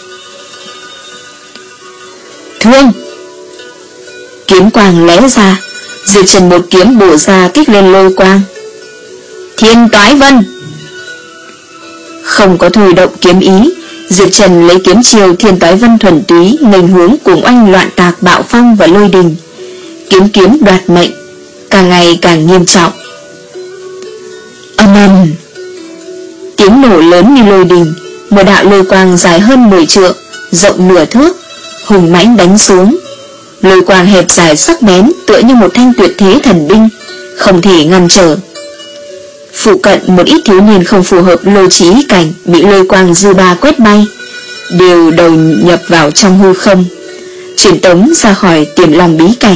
Thương! Kiếm quang lóe ra, Diệp Trần một kiếm bổ ra kích lên lôi quang. Thiên Toái Vân! Không có thôi động kiếm ý, Diệp Trần lấy kiếm chiêu Thiên Toái Vân thuần túy nghênh hướng cuồng oanh loạn tạc bạo phong và lôi đình. Kiếm kiếm đoạt mệnh, càng ngày càng nghiêm trọng. Âm ầm! Tiếng nổ lớn như lôi đình, một đạo lôi quang dài hơn mười trượng, rộng nửa thước, hùng mãnh đánh xuống. Lôi quang hẹp dài sắc bén tựa như một thanh tuyệt thế thần binh, không thể ngăn trở. Phụ cận một ít thiếu niên không phù hợp lôi chỉ ý cảnh bị lôi quang dư ba quét bay, đều đầu nhập vào trong hư không, truyền tống ra khỏi Tiềm Long bí cảnh.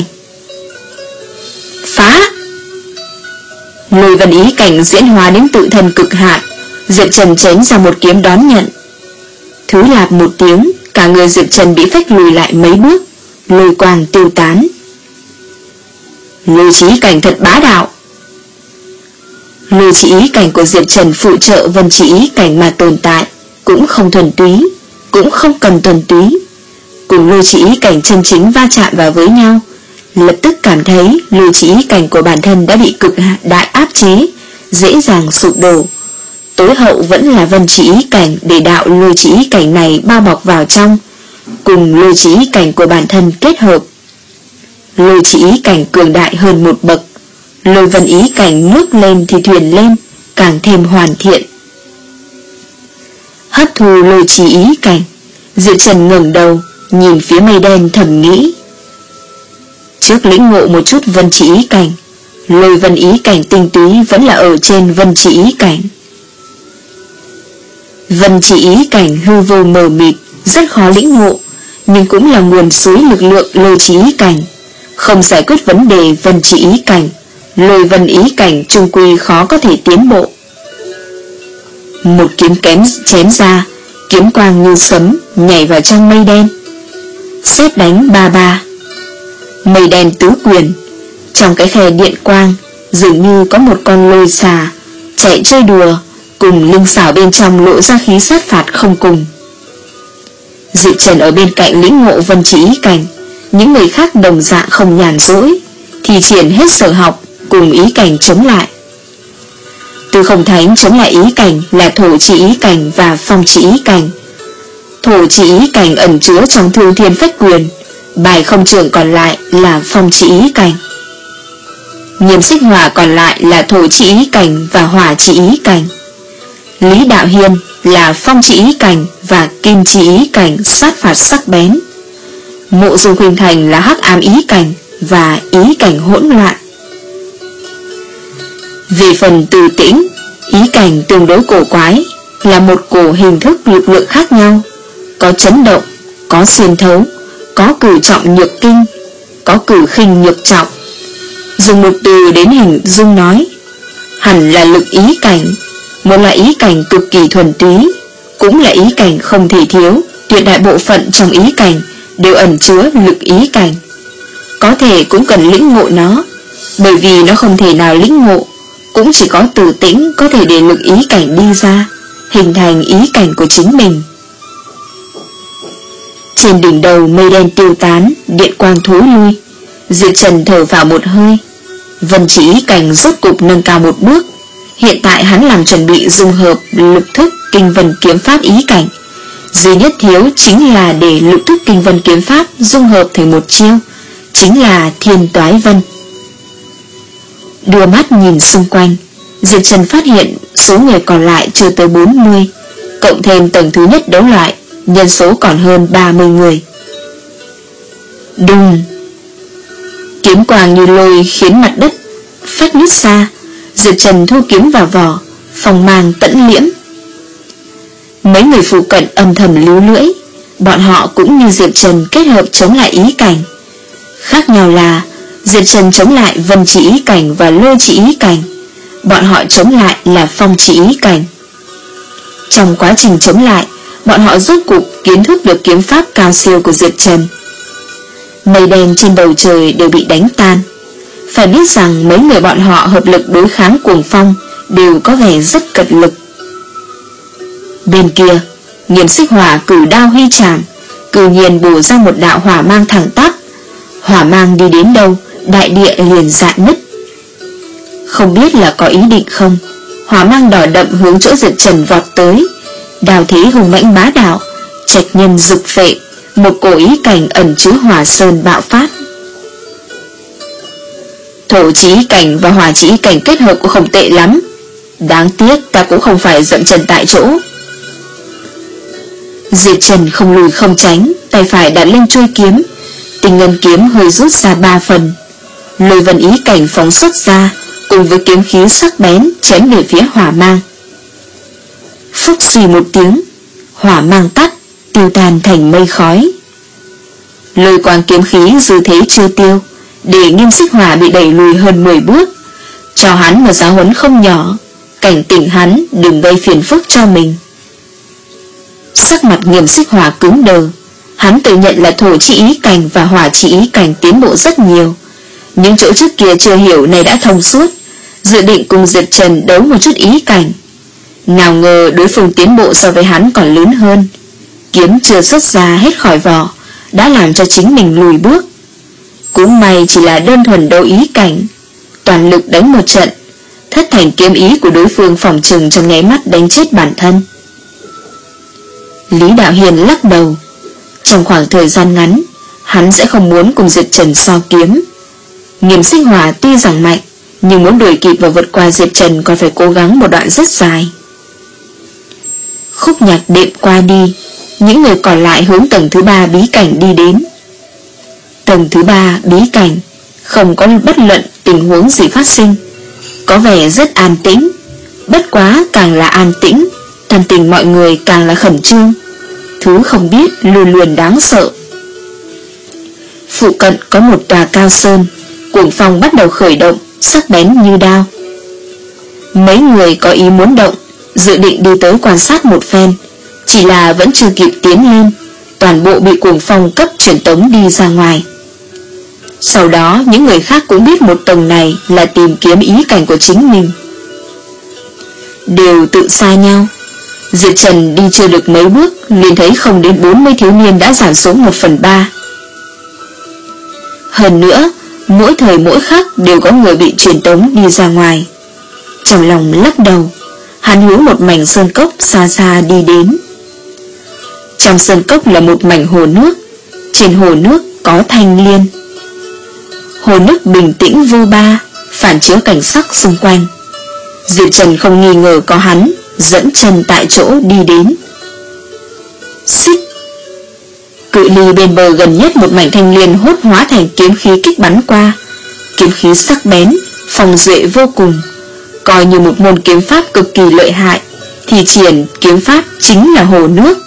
Phá! Lôi vân ý cảnh diễn hóa đến tự thân cực hạn, Diệp Trần tránh ra một kiếm đón nhận. Thứ lạp một tiếng, cả người Diệp Trần bị phách lùi lại mấy bước, lôi quang tiêu tán. Lôi chỉ ý cảnh thật bá đạo. Lôi chỉ ý cảnh của Diệp Trần phụ trợ vân chỉ ý cảnh mà tồn tại, cũng không thuần túy, cũng không cần thuần túy. Cùng lôi chỉ ý cảnh chân chính va chạm vào với nhau, lập tức cảm thấy lôi chỉ ý cảnh của bản thân đã bị cực đại áp chế, dễ dàng sụp đổ. Tối hậu vẫn là vân chỉ ý cảnh để đạo lôi chỉ ý cảnh này bao bọc vào trong, cùng lôi chỉ ý cảnh của bản thân kết hợp. Lôi chỉ ý cảnh cường đại hơn một bậc, lôi vân ý cảnh nước lên thì thuyền lên, càng thêm hoàn thiện. Hấp thu lôi chỉ ý cảnh, Diệp Trần ngẩng đầu nhìn phía mây đen thầm nghĩ. Trước lĩnh ngộ một chút vân chỉ ý cảnh, Lôi vân ý cảnh tinh túy vẫn là ở trên vân chỉ ý cảnh. Vân chỉ ý cảnh hư vô mờ mịt, rất khó lĩnh ngộ, nhưng cũng là nguồn suối lực lượng lôi chỉ ý cảnh. Không giải quyết vấn đề vân chỉ ý cảnh, lôi vân ý cảnh chung quy khó có thể tiến bộ. Một kiếm kém chém ra, kiếm quang như sấm nhảy vào trong mây đen. Sét đánh ba ba. Mây đen tứ quyền. Trong cái khe điện quang dường như có một con lôi xà chạy chơi đùa, cùng linh xảo bên trong lộ ra khí sát phạt không cùng. Diệp Trần ở bên cạnh lĩnh ngộ vân chỉ ý cảnh. Những người khác đồng dạng không nhàn rỗi, thì triển hết sở học cùng ý cảnh chống lại. Từ không thánh chống lại ý cảnh là thổ chỉ ý cảnh và phong chỉ ý cảnh. Thổ chỉ ý cảnh ẩn chứa trong thương thiên phách quyền, bài không trưởng còn lại là phong chỉ ý cảnh. Nghiêm Xích Hỏa còn lại là thổ chỉ ý cảnh và hỏa chỉ ý cảnh. Lý Đạo Hiên là phong chỉ ý cảnh và kim chỉ ý cảnh sát phạt sắc bén. Mộ Dung Khuynh Thành là hắc ám ý cảnh và ý cảnh hỗn loạn. Về phần Từ Tĩnh, ý cảnh tương đối cổ quái, là một cổ hình thức lực lượng khác nhau, có chấn động, có xuyên thấu, có cử trọng nhược kinh, có cử khinh nhược trọng. Dùng một từ đến hình dung nói, hẳn là lực ý cảnh, một loại ý cảnh cực kỳ thuần túy, cũng là ý cảnh không thể thiếu. Tuyệt đại bộ phận trong ý cảnh đều ẩn chứa lực ý cảnh. Có thể cũng cần lĩnh ngộ nó, bởi vì nó không thể nào lĩnh ngộ, cũng chỉ có Từ Tĩnh có thể để lực ý cảnh đi ra, hình thành ý cảnh của chính mình. Trên đỉnh đầu mây đen tiêu tán, điện quang thối lui. Diệp Trần thở vào một hơi. Vân chỉ ý cảnh rốt cục nâng cao một bước. Hiện tại hắn làm chuẩn bị dung hợp lực thức kinh vân kiếm pháp ý cảnh. Duy nhất thiếu chính là để lực thức kinh vân kiếm pháp dung hợp thành một chiêu, chính là Thiên Toái Vân. Đưa mắt nhìn xung quanh, Diệp Trần phát hiện số người còn lại chưa tới bốn mươi, cộng thêm tầng thứ nhất đấu loại, nhân số còn hơn ba mươi người. Đùng! Kiếm quang như lôi khiến mặt đất phách nứt xa. Diệp Trần thu kiếm vào vỏ, phong mang tẫn liễm. Mấy người phụ cận âm thầm líu lưỡi. Bọn họ cũng như Diệp Trần kết hợp chống lại ý cảnh. Khác nhau là Diệp Trần chống lại vân chỉ ý cảnh và lôi chỉ ý cảnh, bọn họ chống lại là phong chỉ ý cảnh. Trong quá trình chống lại, bọn họ rốt cục kiến thức được kiếm pháp cao siêu của Diệp Trần. Mây đen trên bầu trời đều bị đánh tan. Phải biết rằng mấy người bọn họ hợp lực đối kháng cuồng phong đều có vẻ rất cật lực. Bên kia, Nghiêm Xích Hỏa cử đao huy chạm, cử nhiên bổ ra một đạo hỏa mang thẳng tắp. Hỏa mang đi đến đâu, đại địa liền rạn nứt. Không biết là có ý định không, hỏa mang đỏ đậm hướng chỗ Diệp Trần vọt tới. Đào thế hùng mãnh bá đạo, trạch nhân dục phệ, một cổ ý cảnh ẩn chứa hỏa sơn bạo phát. Thổ chí cảnh và hỏa chí cảnh kết hợp cũng không tệ lắm. Đáng tiếc ta cũng không phải dậm chân tại chỗ. Diệp Trần không lùi không tránh, tay phải đặt lên chuôi kiếm. Tinh ngân kiếm hơi rút ra ba phần. Lôi vân ý cảnh phóng xuất ra, cùng với kiếm khí sắc bén chém về phía hỏa mang. Phúc xì một tiếng, hỏa mang tắt, tiêu tan thành mây khói. Lôi quang kiếm khí dư thế chưa tiêu, để Nghiêm Xích Hỏa bị đẩy lùi hơn mười bước, cho hắn một giáo huấn không nhỏ, cảnh tỉnh hắn đừng gây phiền phức cho mình. Sắc mặt Nghiêm Xích Hỏa cứng đờ. Hắn tự nhận là thổ chi ý cảnh và hỏa chi ý cảnh tiến bộ rất nhiều, những chỗ trước kia chưa hiểu này đã thông suốt, dự định cùng Diệp Trần đấu một chút ý cảnh. Nào ngờ đối phương tiến bộ so với hắn còn lớn hơn. Kiếm chưa xuất ra hết khỏi vỏ, đã làm cho chính mình lùi bước. Cũng may chỉ là đơn thuần đấu ý cảnh, toàn lực đánh một trận, thất thành kiếm ý của đối phương phòng trừng trong nháy mắt đánh chết bản thân. Lý Đạo Hiền lắc đầu. Trong khoảng thời gian ngắn, hắn sẽ không muốn cùng Diệp Trần so kiếm. Nghiêm Xích Hỏa tuy rằng mạnh, nhưng muốn đuổi kịp và vượt qua Diệp Trần còn phải cố gắng một đoạn rất dài. Khúc nhạc đệm qua đi, những người còn lại hướng tầng thứ ba bí cảnh đi đến. Tầng thứ ba bí cảnh không có bất luận tình huống gì phát sinh. Có vẻ rất an tĩnh. Bất quá càng là an tĩnh, thần tình mọi người càng là khẩn trương. Thứ không biết luôn luôn đáng sợ. Phụ cận có một tòa cao sơn, cuồng phong bắt đầu khởi động, sắc bén như đao. Mấy người có ý muốn động, dự định đi tới quan sát một phen, chỉ là vẫn chưa kịp tiến lên, toàn bộ bị cuồng phong cấp truyền tống đi ra ngoài. Sau đó những người khác cũng biết một tầng này là tìm kiếm ý cảnh của chính mình, đều tự xa nhau. Diệp Trần đi chưa được mấy bước liền thấy không đến bốn mươi thiếu niên đã giảm xuống một phần ba. Hơn nữa mỗi thời mỗi khắc đều có người bị truyền tống đi ra ngoài. Trong lòng lắc đầu, hắn hướng một mảnh sơn cốc xa xa đi đến. Trong sơn cốc là một mảnh hồ nước. Trên hồ nước có thanh liên. Hồ nước bình tĩnh vô ba, phản chiếu cảnh sắc xung quanh. Diệp Trần không nghi ngờ có hắn, dẫn chân tại chỗ đi đến. Xích. Cự ly bên bờ gần nhất một mảnh thanh liên hốt hóa thành kiếm khí kích bắn qua. Kiếm khí sắc bén, phòng duệ vô cùng, coi như một môn kiếm pháp cực kỳ lợi hại. Thì triển kiếm pháp chính là hồ nước.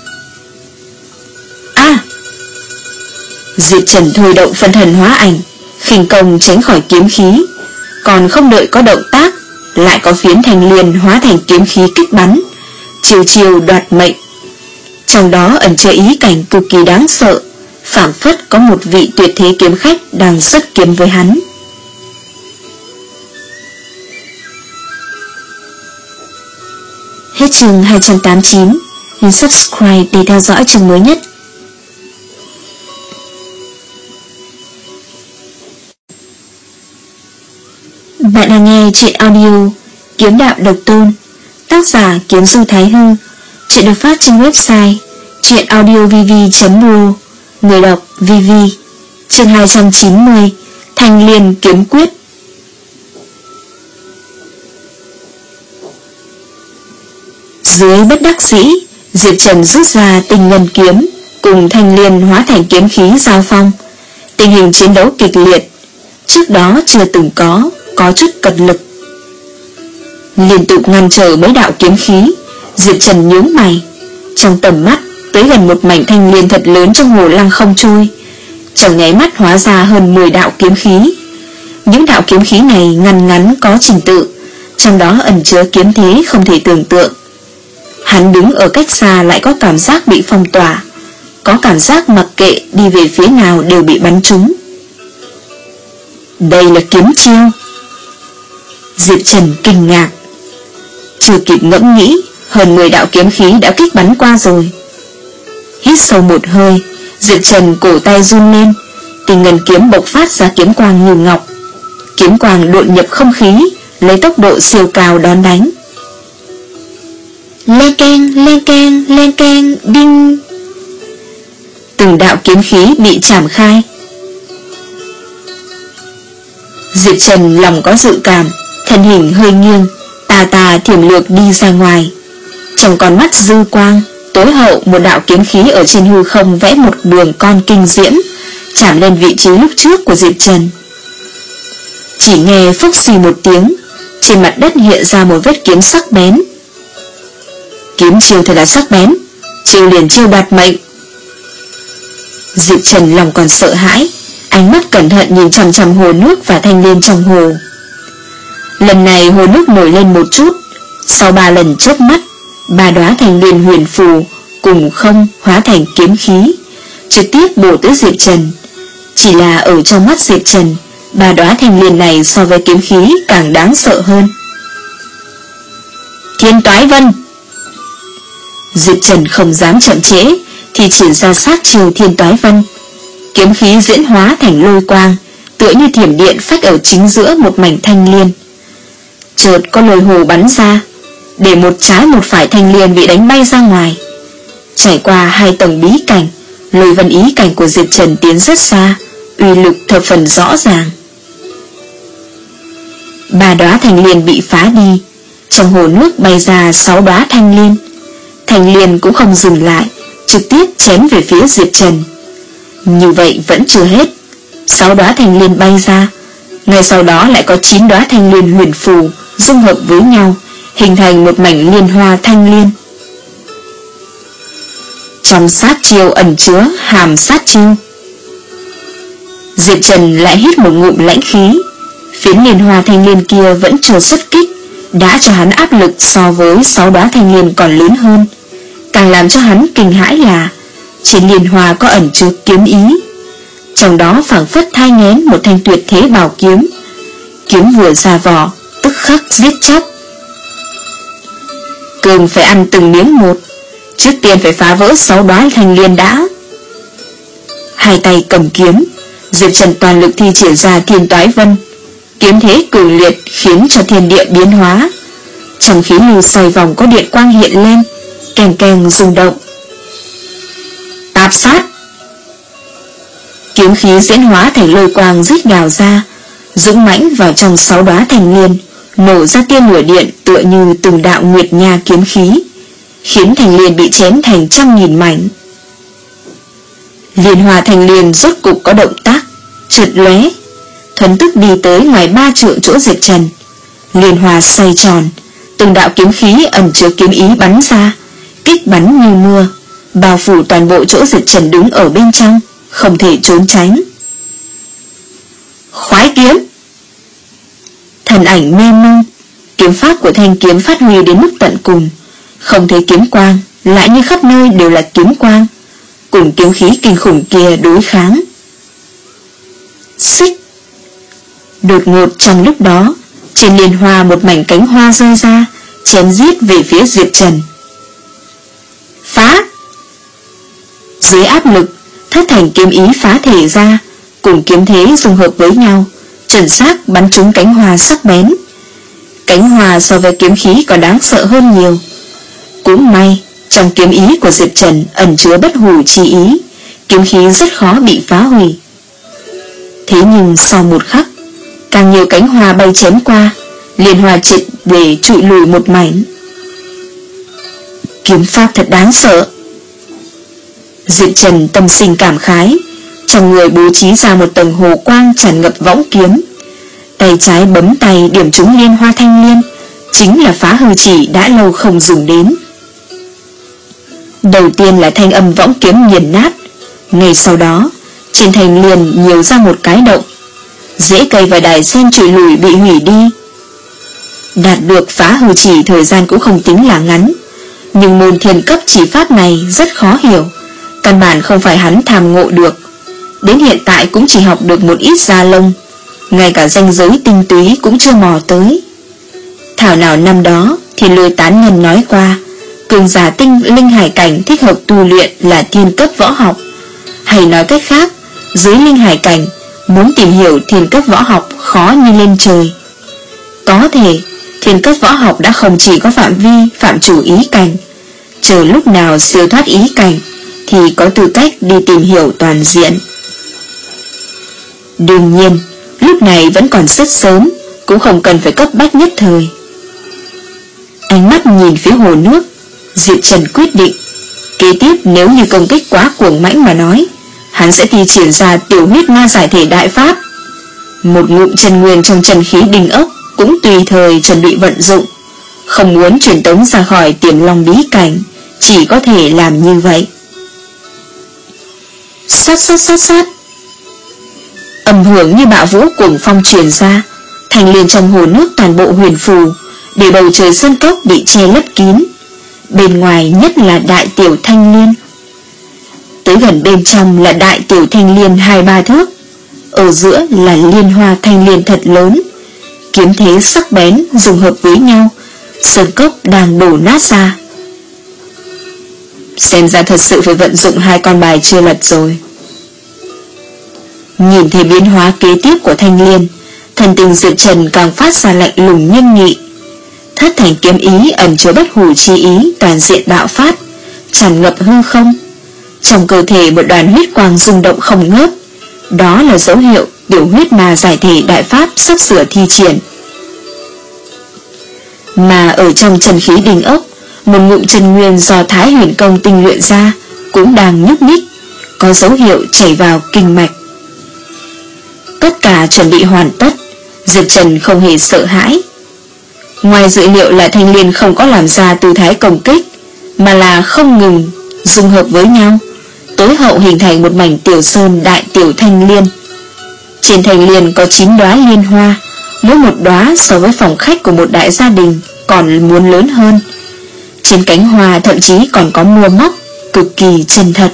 A à, Diệp Trần thôi động phân thần hóa ảnh, khinh công tránh khỏi kiếm khí. Còn không đợi có động tác, lại có phiến thanh liên hóa thành kiếm khí kích bắn, chiều chiều đoạt mệnh. Trong đó ẩn chứa ý cảnh cực kỳ đáng sợ, phảng phất có một vị tuyệt thế kiếm khách đang xuất kiếm với hắn. Hết chương hai trăm tám mươi chín. Nhấn subscribe để theo dõi chương mới nhất. Bạn đang nghe truyện audio Kiếm Đạo Độc Tôn, tác giả Kiếm Du Thái Hư. Truyện được phát trên website truyện audio v v chấm ro. Người đọc vê vê. Chương hai trăm chín mươi. Thanh Liên Kiếm Quyết. Dưới bất đắc dĩ, Diệp Trần rút ra Tinh Ngân kiếm, cùng thanh liên hóa thành kiếm khí giao phong. Tình hình chiến đấu kịch liệt, trước đó chưa từng có, có chút cật lực. Liên tục ngăn trở mấy đạo kiếm khí, Diệp Trần nhướng mày. Trong tầm mắt, tới gần một mảnh thanh liên thật lớn trong hồ lăng không trôi. Trong nháy mắt hóa ra hơn mười đạo kiếm khí. Những đạo kiếm khí này ngăn ngắn có trình tự, trong đó ẩn chứa kiếm thế không thể tưởng tượng. Hắn đứng ở cách xa lại có cảm giác bị phong tỏa, có cảm giác mặc kệ đi về phía nào đều bị bắn trúng. Đây là kiếm chiêu. Diệp Trần kinh ngạc. Chưa kịp ngẫm nghĩ, hơn mười đạo kiếm khí đã kích bắn qua rồi. Hít sâu một hơi, Diệp Trần cổ tay run lên, Tinh Ngân kiếm bộc phát ra kiếm quang như ngọc. Kiếm quang đột nhập không khí, lấy tốc độ siêu cao đón đánh. Len keng, len keng, len keng, đinh. Từng đạo kiếm khí bị chảm khai. Diệp Trần lòng có dự cảm, thân hình hơi nghiêng, tà tà thiểm lược đi ra ngoài. Trong con mắt dư quang, tối hậu một đạo kiếm khí ở trên hư không vẽ một đường con kinh diễm, chạm lên vị trí lúc trước của Diệp Trần. Chỉ nghe phốc xì một tiếng, trên mặt đất hiện ra một vết kiếm sắc bén. Kiếm chiêu thật là sắc bén, chiêu liền chiêu đoạt mệnh. Diệp Trần lòng còn sợ hãi, ánh mắt cẩn thận nhìn chằm chằm hồ nước và thanh liên trong hồ. Lần này hồ nước nổi lên một chút, sau ba lần chớp mắt, ba đóa thanh liên huyền phù cùng không hóa thành kiếm khí, trực tiếp bổ tới Diệp Trần. Chỉ là ở trong mắt Diệp Trần, ba đóa thanh liên này so với kiếm khí càng đáng sợ hơn. Thiên Toái Vân. Diệp Trần không dám chậm trễ, thì triển ra sát chiêu Thiên Toái Vân. Kiếm khí diễn hóa thành lôi quang, tựa như thiểm điện phách ở chính giữa một mảnh thanh liên. Chợt có lôi hồ bắn ra, để một trái một phải thanh liên bị đánh bay ra ngoài. Trải qua hai tầng bí cảnh, lôi vân ý cảnh của Diệp Trần tiến rất xa, uy lực thập phần rõ ràng. Ba đóa thanh liên bị phá đi, trong hồ nước bay ra sáu đóa thanh liên. Thanh liên cũng không dừng lại, trực tiếp chém về phía Diệp Trần. Như vậy vẫn chưa hết, sáu đóa thanh liên bay ra, Ngay sau đó lại có chín đóa thanh liên huyền phù dung hợp với nhau, hình thành một mảnh liên hoa thanh liên. Trong sát chiêu ẩn chứa hàm sát chiêu. Diệp Trần lại hít một ngụm lãnh khí. Phiến liên hoa thanh liên kia vẫn chưa xuất kích, đã cho hắn áp lực so với sáu đóa thanh liên còn lớn hơn. Càng làm cho hắn kinh hãi là trên liên hoa có ẩn chứa kiếm ý, trong đó phảng phất thai nghén một thanh tuyệt thế bảo kiếm. Kiếm vừa ra vỏ, tức khắc giết chóc. Cơm phải ăn từng miếng một, trước tiên phải phá vỡ sáu đóa thanh liên đã. Hai tay cầm kiếm, Diệp Trần toàn lực thi triển ra Thiên Toái Vân. Kiếm thế cường liệt khiến cho thiên địa biến hóa. Trong khí lưu xoay vòng có điện quang hiện lên, keng keng rung động. Tạp sát. Kiếm khí diễn hóa thành lôi quang rít gào ra, dũng mãnh vào trong sáu đóa thanh liên, nổ ra tia lửa điện tựa như từng đạo nguyệt nha kiếm khí, khiến thanh liên bị chém thành trăm nghìn mảnh. Liên hoa thanh liên rốt cục có động tác, trượt lóe, thuấn tức đi tới ngoài ba trượng chỗ Diệp Trần. Liên hoa xoay tròn, từng đạo kiếm khí ẩn chứa kiếm ý bắn ra, kích bắn như mưa, bao phủ toàn bộ chỗ Diệp Trần đứng ở bên trong, không thể trốn tránh. Khoái kiếm. Thần ảnh mê mông, kiếm pháp của thanh kiếm phát huy đến mức tận cùng, không thấy kiếm quang, lại như khắp nơi đều là kiếm quang, cùng kiếm khí kinh khủng kia đối kháng. Xích. Đột ngột trong lúc đó, trên liên hoa một mảnh cánh hoa rơi ra, chém giết về phía Diệp Trần. Phá. Dưới áp lực, Thất Thành kiếm ý phá thể ra, cùng kiếm thế dung hợp với nhau, chuẩn xác bắn trúng cánh hoa sắc bén. Cánh hoa so với kiếm khí còn đáng sợ hơn nhiều. Cũng may, trong kiếm ý của Diệp Trần ẩn chứa bất hủ chi ý, kiếm khí rất khó bị phá hủy. Thế nhưng sau một khắc, càng nhiều cánh hoa bay chém qua, liên hoa triệt để trụi lùi một mảnh. Kiếm pháp thật đáng sợ. Diệp Trần tâm sinh cảm khái, trong người bố trí ra một tầng hồ quang tràn ngập võng kiếm. Tay trái bấm tay điểm trúng liên hoa thanh liên, chính là phá hư chỉ đã lâu không dùng đến. Đầu tiên là thanh âm võng kiếm nghiền nát, ngay sau đó trên thanh liên nhiều ra một cái động, rễ cây và đài sen trụi lùi bị hủy đi. Đạt được phá hư chỉ thời gian cũng không tính là ngắn, nhưng môn thiên cấp chỉ pháp này rất khó hiểu, căn bản không phải hắn tham ngộ được. Đến hiện tại cũng chỉ học được một ít da lông, ngay cả ranh giới tinh túy cũng chưa mò tới. Thảo nào năm đó thì Lôi Tán Nhân nói qua, cường giả tinh linh hải cảnh thích hợp tu luyện là thiên cấp võ học, hay nói cách khác, dưới linh hải cảnh muốn tìm hiểu thiên cấp võ học khó như lên trời. Có thể thiên cấp võ học đã không chỉ có phạm vi phạm chủ ý cảnh, chờ lúc nào siêu thoát ý cảnh thì có tư cách đi tìm hiểu toàn diện. Đương nhiên, lúc này vẫn còn rất sớm, cũng không cần phải cấp bách nhất thời. Ánh mắt nhìn phía hồ nước, Diệp Trần quyết định, kế tiếp nếu như công kích quá cuồng mãnh mà nói, hắn sẽ thi triển ra tiểu huyết ma giải thể đại pháp. Một ngụm chân nguyên trong chân khí đình ốc cũng tùy thời chuẩn bị vận dụng, không muốn truyền tống ra khỏi Tiềm Long bí cảnh, chỉ có thể làm như vậy. Sát sát sát sát. Âm hưởng như bạo vũ cuồng phong truyền ra, thành liền trong hồ nước toàn bộ huyền phù, để bầu trời sơn cốc bị che lấp kín. Bên ngoài nhất là đại tiểu thanh liên, tới gần bên trong là đại tiểu thanh liên hai ba thước, ở giữa là liên hoa thanh liên thật lớn. Kiếm thế sắc bén dùng hợp với nhau, sơn cốc đang đổ nát ra. Xem ra thật sự phải vận dụng hai con bài chưa lật rồi. Nhìn thấy biến hóa kế tiếp của thanh liên, thần tình Diệp Trần càng phát ra lạnh lùng nghiêm nghị. Thất Thành kiếm ý ẩn chứa bất hủ chi ý toàn diện bạo phát, tràn ngập hư không. Trong cơ thể một đoàn huyết quang rung động không ngớt, đó là dấu hiệu tiểu huyết ma giải thể đại pháp sắp sửa thi triển. Mà ở trong chân khí đình ốc, một ngụm chân nguyên do Thái Huyền Công tinh luyện ra cũng đang nhúc nhích, có dấu hiệu chảy vào kinh mạch. Tất cả chuẩn bị hoàn tất, Diệp Trần không hề sợ hãi. Ngoài dữ liệu là Thanh Liên không có làm ra tư thái công kích, mà là không ngừng dung hợp với nhau, tối hậu hình thành một mảnh tiểu sơn đại tiểu Thanh Liên. Trên Thanh Liên có chín đóa liên hoa, mỗi một đóa so với phòng khách của một đại gia đình còn muốn lớn hơn. Trên cánh hoa thậm chí còn có mua móc, cực kỳ chân thật.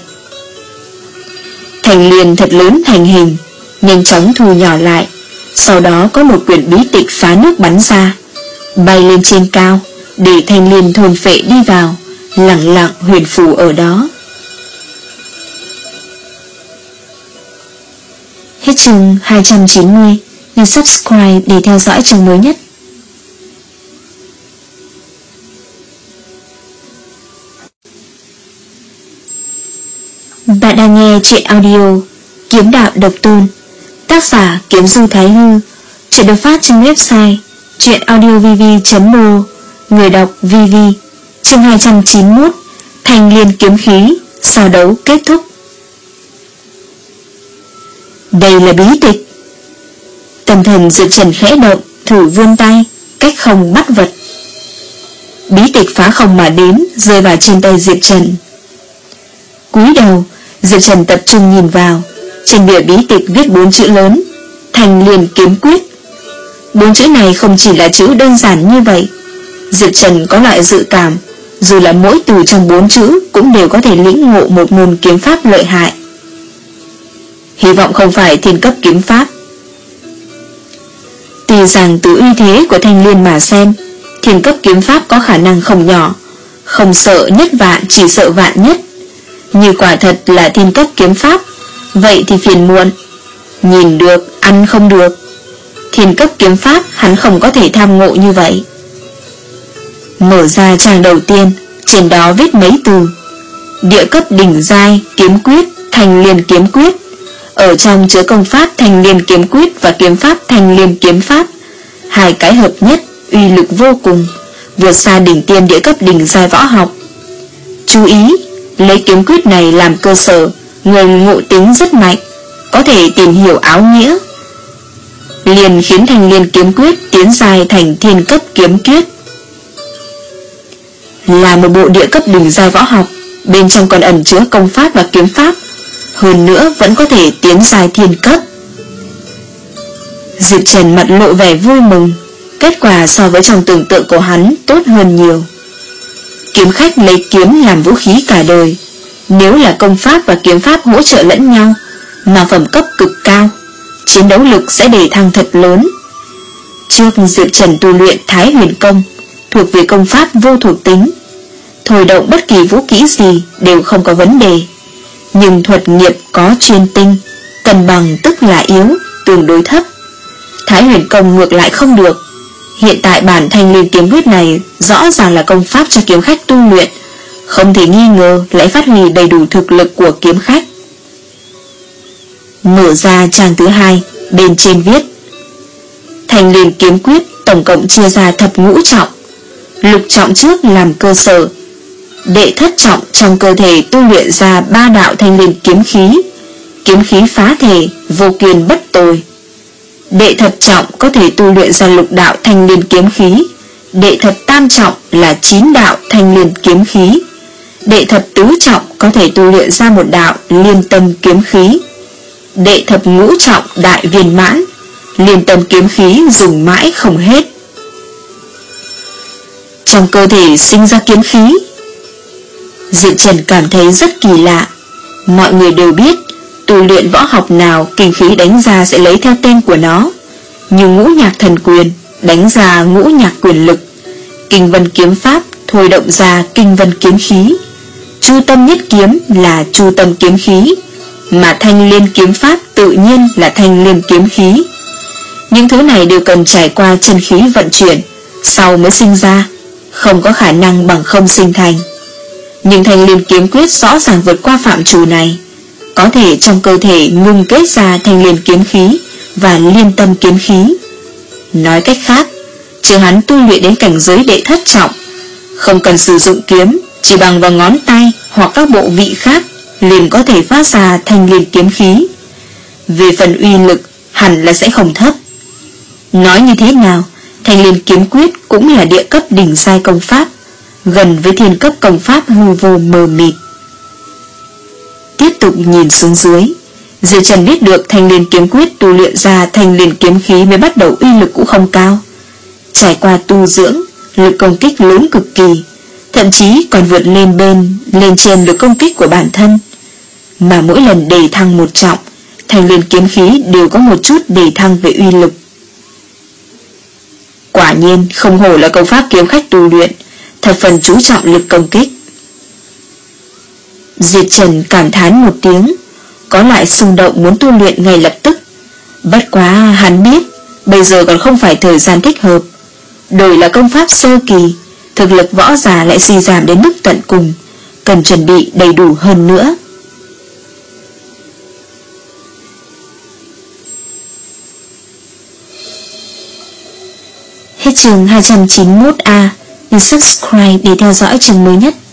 Thanh Liên thật lớn thành hình, nhanh chóng thu nhỏ lại. Sau đó có một quyển bí tịch phá nước bắn ra, bay lên trên cao, để Thanh Liên thôn phệ đi vào, lặng lặng huyền phù ở đó. Hết chương hai trăm chín mươi. Nhấn subscribe để theo dõi chương mới nhất. Bạn đang nghe truyện audio Kiếm Đạo Độc Tôn, tác giả Kiếm Du Thái Hư. Truyện được phát trên website truyện audio v v chấm m o. Người đọc vê vê. Chương hai trăm chín mươi mốt. Thanh Liên kiếm khí, so đấu kết thúc. Đây là bí tịch. Tâm thần Diệp Trần khẽ động, thử vươn tay, cách không bắt vật. Bí tịch phá không mà đến, rơi vào trên tay Diệp Trần. Cúi đầu, Diệp Trần tập trung nhìn vào. Trên bìa bí tịch viết bốn chữ lớn: Thanh Liên kiếm quyết. Bốn chữ này không chỉ là chữ đơn giản như vậy. Diệp Trần có loại dự cảm, dù là mỗi từ trong bốn chữ cũng đều có thể lĩnh ngộ một môn kiếm pháp lợi hại. Hy vọng không phải thiên cấp kiếm pháp. Tuy rằng từ uy thế của Thanh Liên mà xem, thiên cấp kiếm pháp có khả năng không nhỏ. Không sợ nhất vạn, chỉ sợ vạn nhất. Như quả thật là thiên cấp kiếm pháp, vậy thì phiền muộn. Nhìn được, ăn không được. Thiên cấp kiếm pháp hắn không có thể tham ngộ như vậy. Mở ra trang đầu tiên, trên đó viết mấy từ: địa cấp đỉnh giai kiếm quyết, Thanh Liên kiếm quyết. Ở trong chứa công pháp Thanh Liên kiếm quyết và kiếm pháp Thanh Liên kiếm pháp, hai cái hợp nhất, uy lực vô cùng, vượt xa đỉnh tiêm địa cấp đỉnh giai võ học. Chú ý, lấy kiếm quyết này làm cơ sở, người ngộ tính rất mạnh, có thể tìm hiểu áo nghĩa, liền khiến Thanh Liên kiếm quyết tiến giai thành thiên cấp kiếm quyết. Là một bộ địa cấp đỉnh giai võ học, bên trong còn ẩn chứa công pháp và kiếm pháp, hơn nữa vẫn có thể tiến giai thiên cấp. Diệp Trần mặt lộ vẻ vui mừng. Kết quả so với trong tưởng tượng của hắn tốt hơn nhiều. Kiếm khách lấy kiếm làm vũ khí cả đời, nếu là công pháp và kiếm pháp hỗ trợ lẫn nhau, mà phẩm cấp cực cao, chiến đấu lực sẽ đề thăng thật lớn. Trước Diệp Trần tu luyện Thái Huyền Công, thuộc về công pháp vô thuộc tính, thôi động bất kỳ vũ kỹ gì đều không có vấn đề. Nhưng thuật nghiệp có chuyên tinh, cân bằng tức là yếu, tương đối thấp. Thái Huyền Công ngược lại không được. Hiện tại bản Thanh Liên kiếm quyết này rõ ràng là công pháp cho kiếm khách tu luyện, không thể nghi ngờ lại phát huy đầy đủ thực lực của kiếm khách. Mở ra trang thứ hai, bên trên viết: Thanh Liên kiếm quyết tổng cộng chia ra thập ngũ trọng. Lục trọng trước làm cơ sở, đệ thất trọng trong cơ thể tu luyện ra ba đạo Thanh Liên kiếm khí, kiếm khí phá thể, vô kiên bất tồi. Đệ thập trọng có thể tu luyện ra lục đạo Thanh Liên kiếm khí. Đệ thập tam trọng là chín đạo Thanh Liên kiếm khí. Đệ thập tứ trọng có thể tu luyện ra một đạo Liên Tâm kiếm khí. Đệ thập ngũ trọng đại viên mãn, Liên Tâm kiếm khí dùng mãi không hết. Trong cơ thể sinh ra kiếm khí. Diệp Trần cảm thấy rất kỳ lạ. Mọi người đều biết tu luyện võ học nào kinh khí đánh ra sẽ lấy theo tên của nó, như Ngũ Nhạc Thần Quyền đánh ra ngũ nhạc quyền lực, Kinh Vân kiếm pháp thôi động ra Kinh Vân kiếm khí, Chu Tâm nhất kiếm là Chu Tâm kiếm khí, mà Thanh Liên kiếm pháp tự nhiên là Thanh Liên kiếm khí. Những thứ này đều cần trải qua chân khí vận chuyển sau mới sinh ra, không có khả năng bằng không sinh thành. Nhưng Thanh Liên kiếm quyết rõ ràng vượt qua phạm trù này, có thể trong cơ thể ngưng kết ra Thanh Liên kiếm khí và Liên Tâm kiếm khí. Nói cách khác, trừ hắn tu luyện đến cảnh giới đệ thất trọng, không cần sử dụng kiếm, chỉ bằng vào ngón tay hoặc các bộ vị khác liền có thể phát ra Thanh Liên kiếm khí. Về phần uy lực hẳn là sẽ không thấp. Nói như thế nào, Thanh Liên kiếm quyết cũng là địa cấp đỉnh giai công pháp, gần với thiên cấp công pháp hư vô mờ mịt. Tiếp tục nhìn xuống dưới, Diệp Trần biết được Thanh Liên kiếm quyết tu luyện ra Thanh Liên kiếm khí mới bắt đầu uy lực cũng không cao. Trải qua tu dưỡng, lực công kích lớn cực kỳ, thậm chí còn vượt lên bên lên trên lực công kích của bản thân. Mà mỗi lần đề thăng một trọng, Thanh Liên kiếm khí đều có một chút đề thăng về uy lực. Quả nhiên không hổ là công pháp kiếm khách tu luyện, thập phần chú trọng lực công kích. Diệp Trần cảm thán một tiếng, có loại xung động muốn tu luyện ngay lập tức. Bất quá hắn biết bây giờ còn không phải thời gian thích hợp. Đổi là công pháp sơ kỳ, thực lực võ giả lại suy giảm đến mức tận cùng, cần chuẩn bị đầy đủ hơn nữa. Hết chương hai trăm chín mươi mốt A. Nhấn subscribe để theo dõi chương mới nhất.